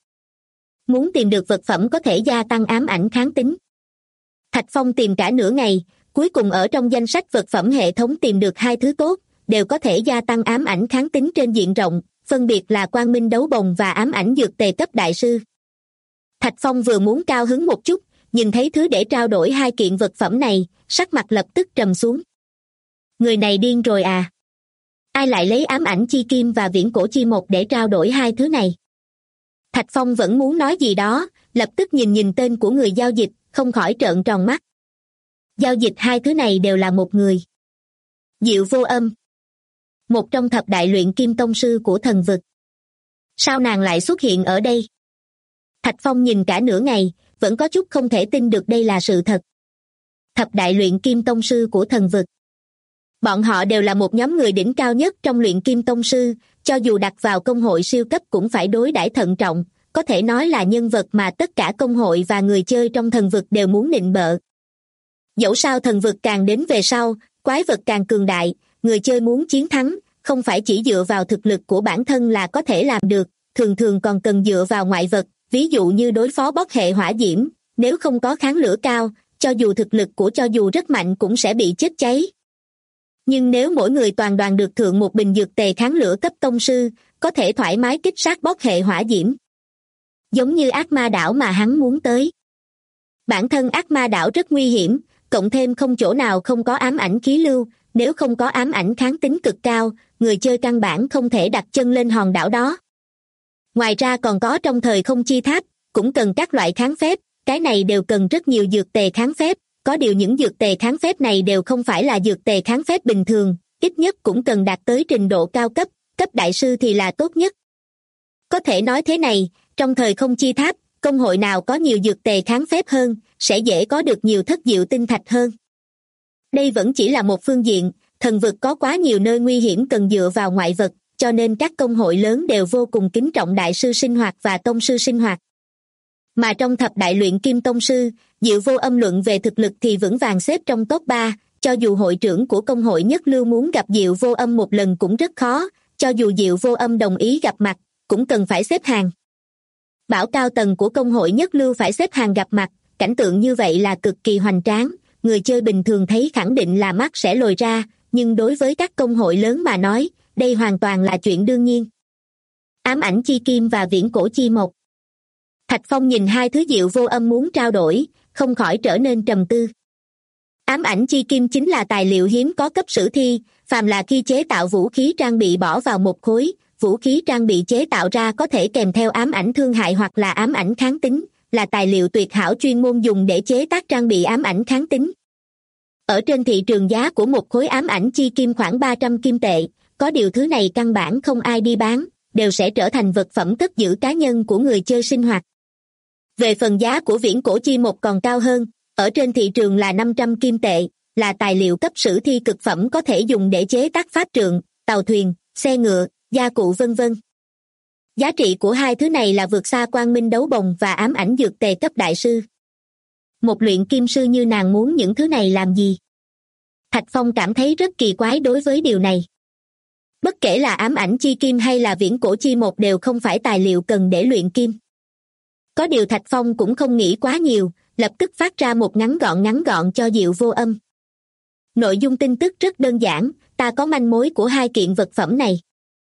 Muốn tìm được vật phẩm có thể gia tăng ám ảnh kháng tính. Thạch Phong tìm cả nửa ngày, cuối cùng ở trong danh sách vật phẩm hệ thống tìm được hai thứ tốt, đều có thể gia tăng ám ảnh kháng tính trên diện rộng, phân biệt là quang minh đấu bồng và ám ảnh dược tề cấp đại sư. Thạch Phong vừa muốn cao hứng một chút, nhìn thấy thứ để trao đổi hai kiện vật phẩm này, sắc mặt lập tức trầm xuống. Người này điên rồi à? Ai lại lấy ám ảnh chi kim và viễn cổ chi một để trao đổi hai thứ này? Thạch Phong vẫn muốn nói gì đó, lập tức nhìn tên của người giao dịch, không khỏi trợn tròn mắt. Giao dịch hai thứ này đều là một người. Diệu Vô Âm, một trong thập đại luyện kim tông sư của thần vực. Sao nàng lại xuất hiện ở đây? Thạch Phong nhìn cả nửa ngày, vẫn có chút không thể tin được đây là sự thật. Thập đại luyện kim tông sư của thần vực. Bọn họ đều là một nhóm người đỉnh cao nhất trong luyện kim tông sư, cho dù đặt vào công hội siêu cấp cũng phải đối đãi thận trọng, có thể nói là nhân vật mà tất cả công hội và người chơi trong thần vực đều muốn nịnh bợ. Dẫu sao thần vực càng đến về sau, quái vật càng cường đại, người chơi muốn chiến thắng, không phải chỉ dựa vào thực lực của bản thân là có thể làm được, thường thường còn cần dựa vào ngoại vật, ví dụ như đối phó boss hệ hỏa diễm, nếu không có kháng lửa cao, cho dù thực lực của cho dù rất mạnh cũng sẽ bị chết cháy. Nhưng nếu mỗi người toàn đoàn được thượng một bình dược tề kháng lửa cấp tông sư, có thể thoải mái kích sát boss hệ hỏa diễm. Giống như ác ma đảo mà hắn muốn tới. Bản thân ác ma đảo rất nguy hiểm, cộng thêm không chỗ nào không có ám ảnh khí lưu, nếu không có ám ảnh kháng tính cực cao, người chơi căn bản không thể đặt chân lên hòn đảo đó. Ngoài ra còn có trong thời không chi tháp, cũng cần các loại kháng phép, cái này đều cần rất nhiều dược tề kháng phép, có điều những dược tề kháng phép này đều không phải là dược tề kháng phép bình thường, ít nhất cũng cần đạt tới trình độ cao cấp, cấp đại sư thì là tốt nhất. Có thể nói thế này, trong thời không chi tháp, công hội nào có nhiều dược tề kháng phép hơn, sẽ dễ có được nhiều thất diệu tinh thạch hơn. Đây vẫn chỉ là một phương diện, thần vực có quá nhiều nơi nguy hiểm cần dựa vào ngoại vật, cho nên các công hội lớn đều vô cùng kính trọng đại sư sinh hoạt và tông sư sinh hoạt. Mà trong thập đại luyện kim tông sư, Diệu Vô Âm luận về thực lực thì vững vàng xếp trong top 3, cho dù hội trưởng của công hội Nhất Lưu muốn gặp Diệu Vô Âm một lần cũng rất khó, cho dù Diệu Vô Âm đồng ý gặp mặt, cũng cần phải xếp hàng. Bảo cao tầng của công hội Nhất Lưu phải xếp hàng gặp mặt, cảnh tượng như vậy là cực kỳ hoành tráng, người chơi bình thường thấy khẳng định là mắt sẽ lồi ra, nhưng đối với các công hội lớn mà nói, đây hoàn toàn là chuyện đương nhiên. Ám ảnh chi kim và viễn cổ chi mộc. Thạch Phong nhìn hai thứ Diệu Vô Âm muốn trao đổi, không khỏi trở nên trầm tư. Ám ảnh chi kim chính là tài liệu hiếm có cấp sử thi, phàm là khi chế tạo vũ khí trang bị bỏ vào một khối, vũ khí trang bị chế tạo ra có thể kèm theo ám ảnh thương hại hoặc là ám ảnh kháng tính, là tài liệu tuyệt hảo chuyên môn dùng để chế tác trang bị ám ảnh kháng tính. Ở trên thị trường giá của một khối ám ảnh chi kim khoảng 300 kim tệ, có điều thứ này căn bản không ai đi bán, đều sẽ trở thành vật phẩm cất giữ cá nhân của người chơi sinh hoạt. Về phần giá của viễn cổ chi mộc còn cao hơn, ở trên thị trường là 500 kim tệ, là tài liệu cấp sử thi cực phẩm có thể dùng để chế tác pháp trượng, tàu thuyền, xe ngựa, gia cụ vân vân. Giá trị của hai thứ này là vượt xa quang minh đấu bồng và ám ảnh dược tề cấp đại sư. Một luyện kim sư như nàng muốn những thứ này làm gì? Thạch Phong cảm thấy rất kỳ quái đối với điều này. Bất kể là ám ảnh chi kim hay là viễn cổ chi mộc đều không phải tài liệu cần để luyện kim. Có điều Thạch Phong cũng không nghĩ quá nhiều, lập tức phát ra một ngắn gọn cho Diệu Vô Âm. Nội dung tin tức rất đơn giản, ta có manh mối của hai kiện vật phẩm này.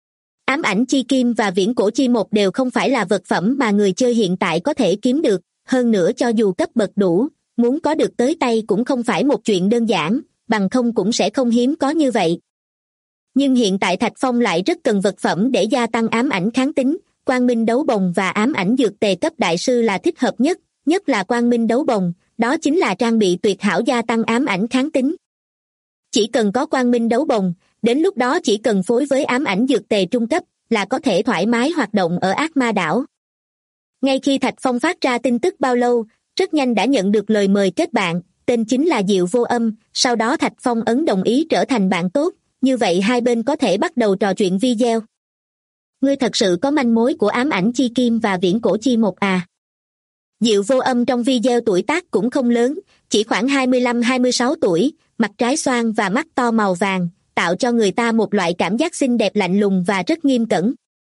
Ám ảnh chi kim và viễn cổ chi mộc đều không phải là vật phẩm mà người chơi hiện tại có thể kiếm được, hơn nữa cho dù cấp bậc đủ, muốn có được tới tay cũng không phải một chuyện đơn giản, bằng không cũng sẽ không hiếm có như vậy. Nhưng hiện tại Thạch Phong lại rất cần vật phẩm để gia tăng ám ảnh kháng tính, quang minh đấu bồng và ám ảnh dược tề cấp đại sư là thích hợp nhất, nhất là quang minh đấu bồng, đó chính là trang bị tuyệt hảo gia tăng ám ảnh kháng tính. Chỉ cần có quang minh đấu bồng, đến lúc đó chỉ cần phối với ám ảnh dược tề trung cấp là có thể thoải mái hoạt động ở ác ma đảo. Ngay khi Thạch Phong phát ra tin tức bao lâu, rất nhanh đã nhận được lời mời kết bạn, tên chính là Diệu Vô Âm, sau đó Thạch Phong ấn đồng ý trở thành bạn tốt, như vậy hai bên có thể bắt đầu trò chuyện video. Ngươi thật sự có manh mối của ám ảnh chi kim và viễn cổ chi mộc à? Diệu Vô Âm trong video tuổi tác cũng không lớn, chỉ khoảng 25-26 tuổi, mặt trái xoan và mắt to màu vàng, tạo cho người ta một loại cảm giác xinh đẹp lạnh lùng và rất nghiêm cẩn.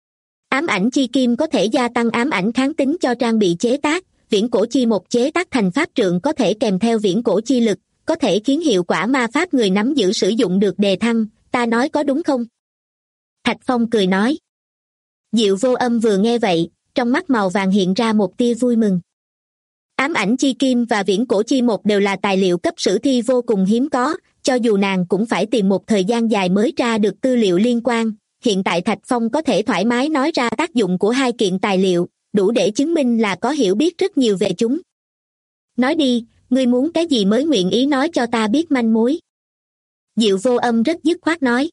Ám ảnh chi kim có thể gia tăng ám ảnh kháng tính cho trang bị chế tác, viễn cổ chi mộc chế tác thành pháp trượng có thể kèm theo viễn cổ chi lực, có thể khiến hiệu quả ma pháp người nắm giữ sử dụng được đề thăng, ta nói có đúng không? Thạch Phong cười nói. Diệu Vô Âm vừa nghe vậy, trong mắt màu vàng hiện ra một tia vui mừng. Ám ảnh chi kim và viễn cổ chi mộc đều là tài liệu cấp sử thi vô cùng hiếm có, cho dù nàng cũng phải tìm một thời gian dài mới ra được tư liệu liên quan, hiện tại Thạch Phong có thể thoải mái nói ra tác dụng của hai kiện tài liệu, đủ để chứng minh là có hiểu biết rất nhiều về chúng. Nói đi, ngươi muốn cái gì mới nguyện ý nói cho ta biết manh mối. Diệu Vô Âm rất dứt khoát nói.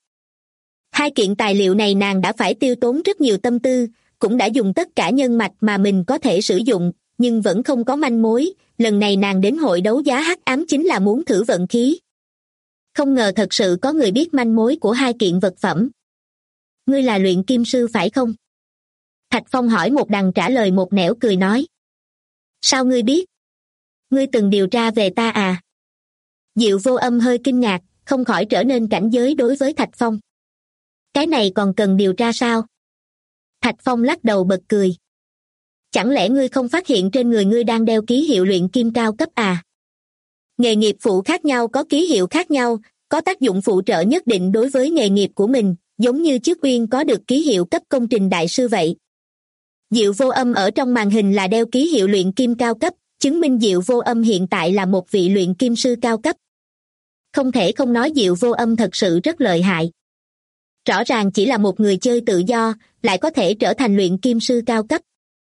Hai kiện tài liệu này nàng đã phải tiêu tốn rất nhiều tâm tư, cũng đã dùng tất cả nhân mạch mà mình có thể sử dụng, nhưng vẫn không có manh mối. Lần này nàng đến hội đấu giá hắc ám chính là muốn thử vận khí. Không ngờ thật sự có người biết manh mối của hai kiện vật phẩm. Ngươi là luyện kim sư phải không? Thạch Phong hỏi một đằng trả lời một nẻo, cười nói. Sao ngươi biết? Ngươi từng điều tra về ta à? Diệu Vô Âm hơi kinh ngạc, không khỏi trở nên cảnh giới đối với Thạch Phong. Cái này còn cần điều tra sao? Thạch Phong lắc đầu bật cười. Chẳng lẽ ngươi không phát hiện trên người ngươi đang đeo ký hiệu luyện kim cao cấp à? Nghề nghiệp phụ khác nhau có ký hiệu khác nhau, có tác dụng phụ trợ nhất định đối với nghề nghiệp của mình, giống như Chiếc Uyên có được ký hiệu cấp công trình đại sư vậy. Diệu Vô Âm ở trong màn hình là đeo ký hiệu luyện kim cao cấp, chứng minh Diệu Vô Âm hiện tại là một vị luyện kim sư cao cấp. Không thể không nói Diệu Vô Âm thật sự rất lợi hại. Rõ ràng chỉ là một người chơi tự do, lại có thể trở thành luyện kim sư cao cấp.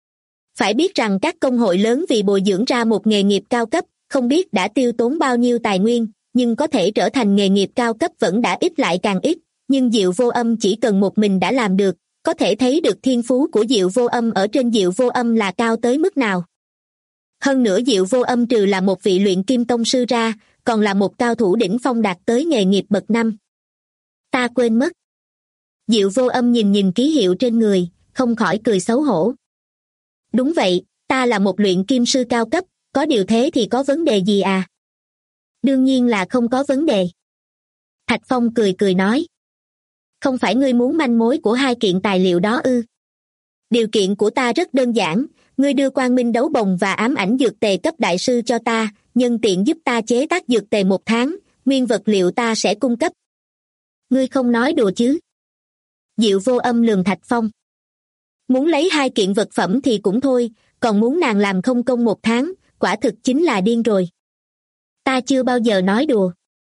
Phải biết rằng các công hội lớn vì bồi dưỡng ra một nghề nghiệp cao cấp, không biết đã tiêu tốn bao nhiêu tài nguyên, nhưng có thể trở thành nghề nghiệp cao cấp vẫn đã ít lại càng ít, nhưng Diệu Vô Âm chỉ cần một mình đã làm được, có thể thấy được thiên phú của Diệu Vô Âm ở trên Diệu Vô Âm là cao tới mức nào. Hơn nữa Diệu Vô Âm trừ là một vị luyện kim tông sư ra, còn là một cao thủ đỉnh phong đạt tới nghề nghiệp bậc 5. Ta quên mất. Diệu Vô Âm nhìn ký hiệu trên người, không khỏi cười xấu hổ. Đúng vậy, ta là một luyện kim sư cao cấp, có điều thế thì có vấn đề gì à? Đương nhiên là không có vấn đề. Thạch Phong cười nói. Không phải ngươi muốn manh mối của hai kiện tài liệu đó ư? Điều kiện của ta rất đơn giản, ngươi đưa quang minh đấu bồng và ám ảnh dược tề cấp đại sư cho ta, nhân tiện giúp ta chế tác dược tề 1 tháng, nguyên vật liệu ta sẽ cung cấp. Ngươi không nói đùa chứ? Diệu Vô Âm lườm Thạch Phong. Muốn lấy hai kiện vật phẩm thì cũng thôi, còn muốn nàng làm không công 1 tháng, quả thực chính là điên rồi. Ta chưa bao giờ nói đùa.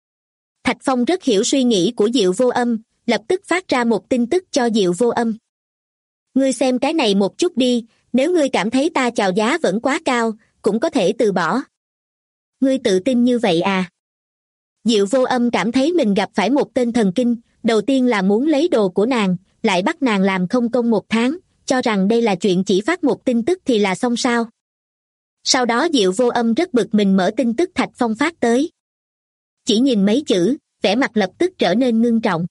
Thạch Phong rất hiểu suy nghĩ của Diệu Vô Âm, lập tức phát ra một tin tức cho Diệu Vô Âm. Ngươi xem cái này một chút đi, nếu ngươi cảm thấy ta chào giá vẫn quá cao, cũng có thể từ bỏ. Ngươi tự tin như vậy à? Diệu Vô Âm cảm thấy mình gặp phải một tên thần kinh, đầu tiên là muốn lấy đồ của nàng, lại bắt nàng làm không công 1 tháng, cho rằng đây là chuyện chỉ phát một tin tức thì là xong sao. Sau đó Diệu Vô Âm rất bực mình mở tin tức Thạch Phong phát tới. Chỉ nhìn mấy chữ, vẻ mặt lập tức trở nên ngưng trọng.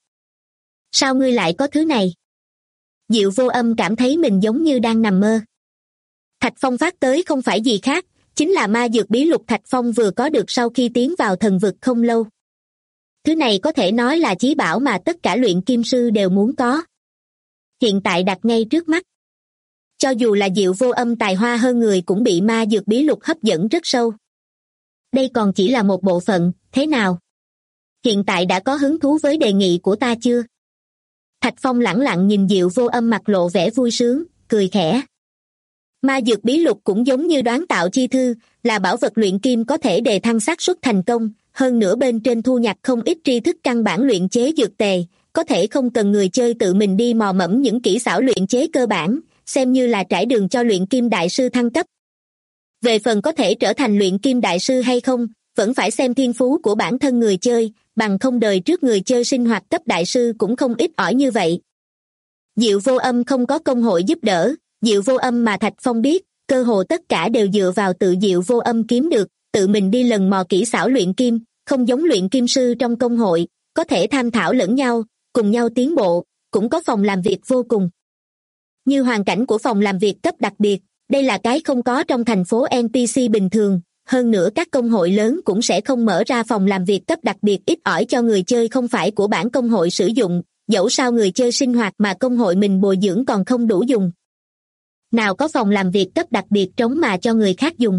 Sao ngươi lại có thứ này? Diệu Vô Âm cảm thấy mình giống như đang nằm mơ. Thạch Phong phát tới không phải gì khác, chính là ma dược bí lục Thạch Phong vừa có được sau khi tiến vào thần vực không lâu. Thứ này có thể nói là chí bảo mà tất cả luyện kim sư đều muốn có. Hiện tại đặt ngay trước mắt. Cho dù là Diệu Vô Âm tài hoa hơn người cũng bị ma dược bí lục hấp dẫn rất sâu. Đây còn chỉ là một bộ phận, thế nào? Hiện tại đã có hứng thú với đề nghị của ta chưa? Thạch Phong lẳng lặng nhìn Diệu Vô Âm mặt lộ vẻ vui sướng, cười khẽ. Ma dược bí lục cũng giống như đoán tạo chi thư, là bảo vật luyện kim có thể đề thăng xác suất thành công, hơn nữa bên trên thu nhặt không ít tri thức căn bản luyện chế dược tề, có thể không cần người chơi tự mình đi mò mẫm những kỹ xảo luyện chế cơ bản, xem như là trải đường cho luyện kim đại sư thăng cấp. Về phần có thể trở thành luyện kim đại sư hay không, vẫn phải xem thiên phú của bản thân người chơi, bằng không đời trước người chơi sinh hoạt cấp đại sư cũng không ít ỏi như vậy. Diệu Vô Âm không có công hội giúp đỡ, Diệu Vô Âm mà Thạch Phong biết, cơ hồ tất cả đều dựa vào tự Diệu Vô Âm kiếm được, tự mình đi lần mò kỹ xảo luyện kim, không giống luyện kim sư trong công hội, có thể tham thảo lẫn nhau, cùng nhau tiến bộ, cũng có phòng làm việc vô cùng. Như hoàn cảnh của phòng làm việc cấp đặc biệt, đây là cái không có trong thành phố NPC bình thường, hơn nữa các công hội lớn cũng sẽ không mở ra phòng làm việc cấp đặc biệt ít ỏi cho người chơi không phải của bản công hội sử dụng, dẫu sao người chơi sinh hoạt mà công hội mình bồi dưỡng còn không đủ dùng. Nào có phòng làm việc cấp đặc biệt trống mà cho người khác dùng.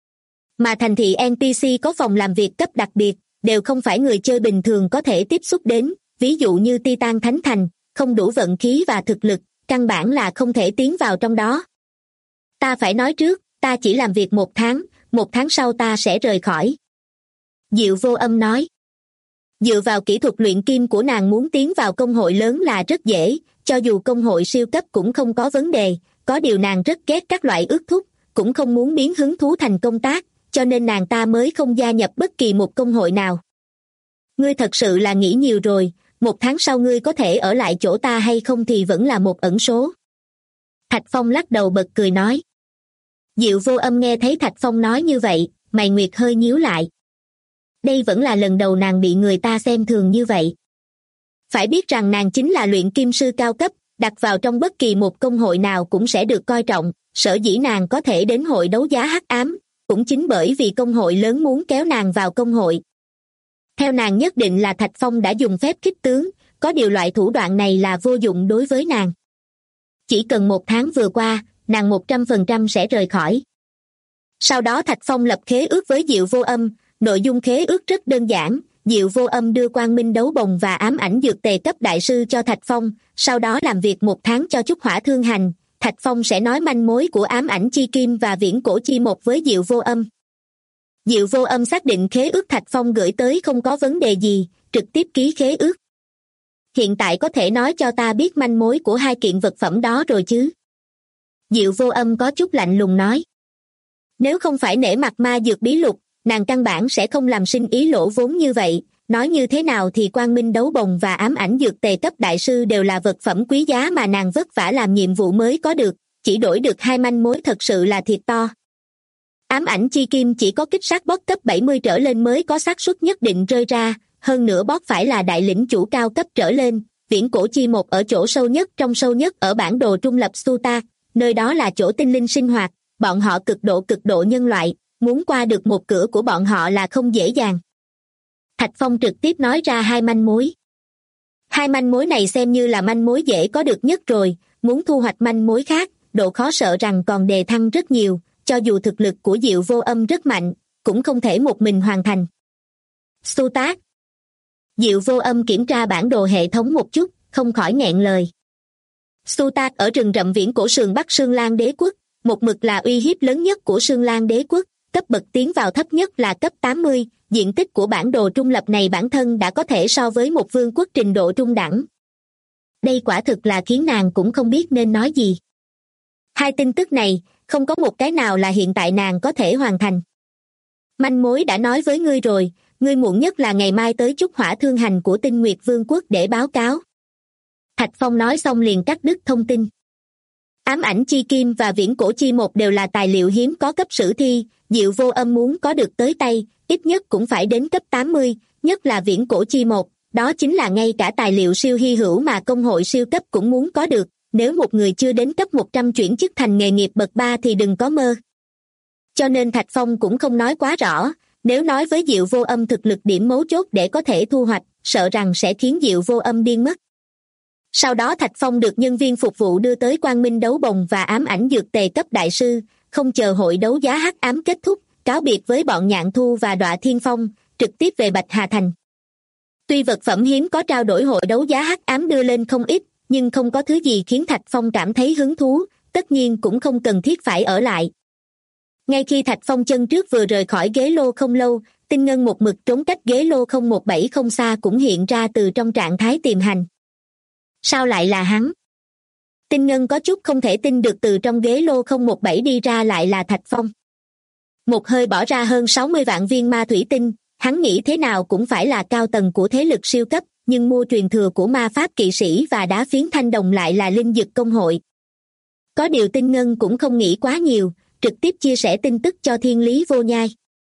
Mà thành thị NPC có phòng làm việc cấp đặc biệt, đều không phải người chơi bình thường có thể tiếp xúc đến, ví dụ như Titan Thánh Thành, không đủ vận khí và thực lực, căn bản là không thể tiến vào trong đó. Ta phải nói trước, ta chỉ làm việc 1 tháng, 1 tháng sau ta sẽ rời khỏi. Diệu Vô Âm nói. Dựa vào kỹ thuật luyện kim của nàng muốn tiến vào công hội lớn là rất dễ, cho dù công hội siêu cấp cũng không có vấn đề, có điều nàng rất ghét các loại ước thúc, cũng không muốn biến hứng thú thành công tác, cho nên nàng ta mới không gia nhập bất kỳ một công hội nào. Ngươi thật sự là nghĩ nhiều rồi, 1 tháng sau ngươi có thể ở lại chỗ ta hay không thì vẫn là một ẩn số. Thạch Phong lắc đầu bật cười nói. Diệu Vô Âm nghe thấy Thạch Phong nói như vậy, mày nguyệt hơi nhíu lại. Đây vẫn là lần đầu nàng bị người ta xem thường như vậy. Phải biết rằng nàng chính là luyện kim sư cao cấp, đặt vào trong bất kỳ một công hội nào cũng sẽ được coi trọng, sở dĩ nàng có thể đến hội đấu giá hắc ám, cũng chính bởi vì công hội lớn muốn kéo nàng vào công hội. Theo nàng nhất định là Thạch Phong đã dùng phép khích tướng, có điều loại thủ đoạn này là vô dụng đối với nàng. Chỉ cần 1 tháng vừa qua, nàng 100% sẽ rời khỏi. Sau đó Thạch Phong lập khế ước với Diệu Vô Âm, nội dung khế ước rất đơn giản, Diệu Vô Âm đưa Quang Minh đấu bồng và ám ảnh dược tề cấp đại sư cho Thạch Phong, sau đó làm việc 1 tháng cho Trúc Hỏa Thương Hành, Thạch Phong sẽ nói manh mối của ám ảnh chi kim và viễn cổ chi một với Diệu Vô Âm. Diệu Vô Âm xác định khế ước Thạch Phong gửi tới không có vấn đề gì, trực tiếp ký khế ước. Hiện tại có thể nói cho ta biết manh mối của 2 kiện vật phẩm đó rồi chứ? Diệu Vô Âm có chút lạnh lùng nói. Nếu không phải nể mặt ma dược bí lục, nàng căn bản sẽ không làm sinh ý lỗ vốn như vậy. Nói như thế nào thì Quang Minh đấu bồng và ám ảnh dược tề cấp đại sư đều là vật phẩm quý giá mà nàng vất vả làm nhiệm vụ mới có được, chỉ đổi được 2 manh mối thật sự là thiệt to. Ám ảnh chi kim chỉ có kích sát boss cấp 70 trở lên mới có xác suất nhất định rơi ra, hơn nữa boss phải là đại lĩnh chủ cao cấp trở lên, viễn cổ chi một ở chỗ sâu nhất trong sâu nhất ở bản đồ trung lập Suta, nơi đó là chỗ tinh linh sinh hoạt, bọn họ cực độ nhân loại, muốn qua được một cửa của bọn họ là không dễ dàng. Thạch Phong trực tiếp nói ra 2 manh mối. 2 manh mối này xem như là manh mối dễ có được nhất rồi, muốn thu hoạch manh mối khác, độ khó sợ rằng còn đề thăng rất nhiều, cho dù thực lực của Diệu Vô Âm rất mạnh, cũng không thể một mình hoàn thành. Su Tác. Diệu Vô Âm kiểm tra bản đồ hệ thống một chút, không khỏi nghẹn lời. Su Tác ở rừng rậm viễn cổ sườn Bắc Sương Lan Đế quốc, một mực là uy hiếp lớn nhất của Sương Lan Đế quốc, cấp bậc tiến vào thấp nhất là cấp 80, diện tích của bản đồ trung lập này bản thân đã có thể so với một vương quốc trình độ trung đẳng. Đây quả thực là khiến nàng cũng không biết nên nói gì. 2 tin tức này, không có một cái nào là hiện tại nàng có thể hoàn thành. Manh mối đã nói với ngươi rồi, ngươi muộn nhất là ngày mai tới Trúc Hỏa Thương Hành của Tinh Nguyệt Vương quốc để báo cáo. Thạch Phong nói xong liền cắt đứt thông tin. Ám ảnh chi kim và viễn cổ chi một đều là tài liệu hiếm có cấp sử thi, Diệu Vô Âm muốn có được tới tay, ít nhất cũng phải đến cấp 80, nhất là viễn cổ chi một, đó chính là ngay cả tài liệu siêu hy hữu mà công hội siêu cấp cũng muốn có được, nếu một người chưa đến cấp 100 chuyển chức thành nghề nghiệp bậc 3 thì đừng có mơ. Cho nên Thạch Phong cũng không nói quá rõ, nếu nói với Diệu Vô Âm thực lực điểm mấu chốt để có thể thu hoạch, sợ rằng sẽ khiến Diệu Vô Âm điên mất. Sau đó Thạch Phong được nhân viên phục vụ đưa tới Quang Minh đấu bồng và ám ảnh dược tề cấp đại sư, không chờ hội đấu giá hắc ám kết thúc, cáo biệt với bọn Nhạn Thu và Đọa Thiên Phong, trực tiếp về Bạch Hà Thành. Tuy vật phẩm hiếm có trao đổi hội đấu giá hắc ám đưa lên không ít, nhưng không có thứ gì khiến Thạch Phong cảm thấy hứng thú, tất nhiên cũng không cần thiết phải ở lại. Ngay khi Thạch Phong chân trước vừa rời khỏi ghế lô không lâu, Tinh Ngân một mực trốn cách ghế lô 0170 không xa cũng hiện ra từ trong trạng thái tiềm hành. Sao lại là hắn? Tinh Ngân có chút không thể tin được từ trong ghế lô 017 đi ra lại là Thạch Phong. Một hơi bỏ ra hơn 60 vạn viên ma thủy tinh, hắn nghĩ thế nào cũng phải là cao tầng của thế lực siêu cấp, nhưng mua truyền thừa của ma pháp kỵ sĩ và đá phiến thanh đồng lại là linh dực công hội. Có điều Tinh Ngân cũng không nghĩ quá nhiều, trực tiếp chia sẻ tin tức cho Thiên Lý Vô Nhai.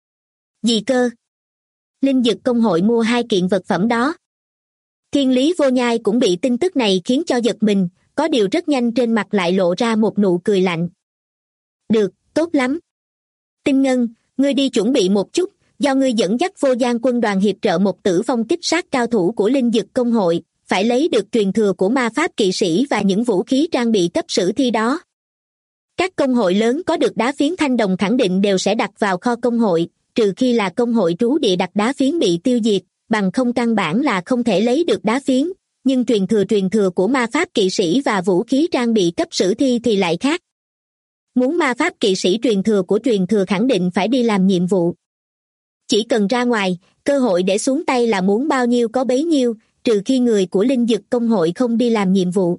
Gì cơ? Linh dực công hội mua 2 kiện vật phẩm đó. Thiên Lý Vô Nhai cũng bị tin tức này khiến cho giật mình, có điều rất nhanh trên mặt lại lộ ra một nụ cười lạnh. Được, tốt lắm. Tinh Ngân, ngươi đi chuẩn bị một chút, do ngươi dẫn dắt Vô Giang quân đoàn hiệp trợ một tử phong kích sát cao thủ của linh dực công hội, phải lấy được truyền thừa của ma pháp kỵ sĩ và những vũ khí trang bị cấp sử thi đó. Các công hội lớn có được đá phiến thanh đồng khẳng định đều sẽ đặt vào kho công hội, trừ khi là công hội trú địa đặt đá phiến bị tiêu diệt, bằng không căn bản là không thể lấy được đá phiến, nhưng truyền thừa của ma pháp kỵ sĩ và vũ khí trang bị cấp sử thi thì lại khác. Muốn ma pháp kỵ sĩ truyền thừa khẳng định phải đi làm nhiệm vụ. Chỉ cần ra ngoài, cơ hội để xuống tay là muốn bao nhiêu có bấy nhiêu, trừ khi người của linh dực công hội không đi làm nhiệm vụ.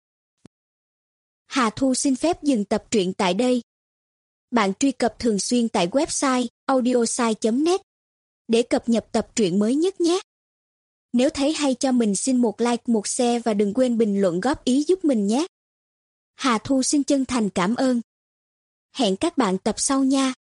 Hà Thu xin phép dừng tập truyện tại đây. Bạn truy cập thường xuyên tại website audiosai.net để cập nhật tập truyện mới nhất nhé. Nếu thấy hay cho mình xin một like, một share và đừng quên bình luận góp ý giúp mình nhé. Hà Thu xin chân thành cảm ơn. Hẹn các bạn tập sau nha.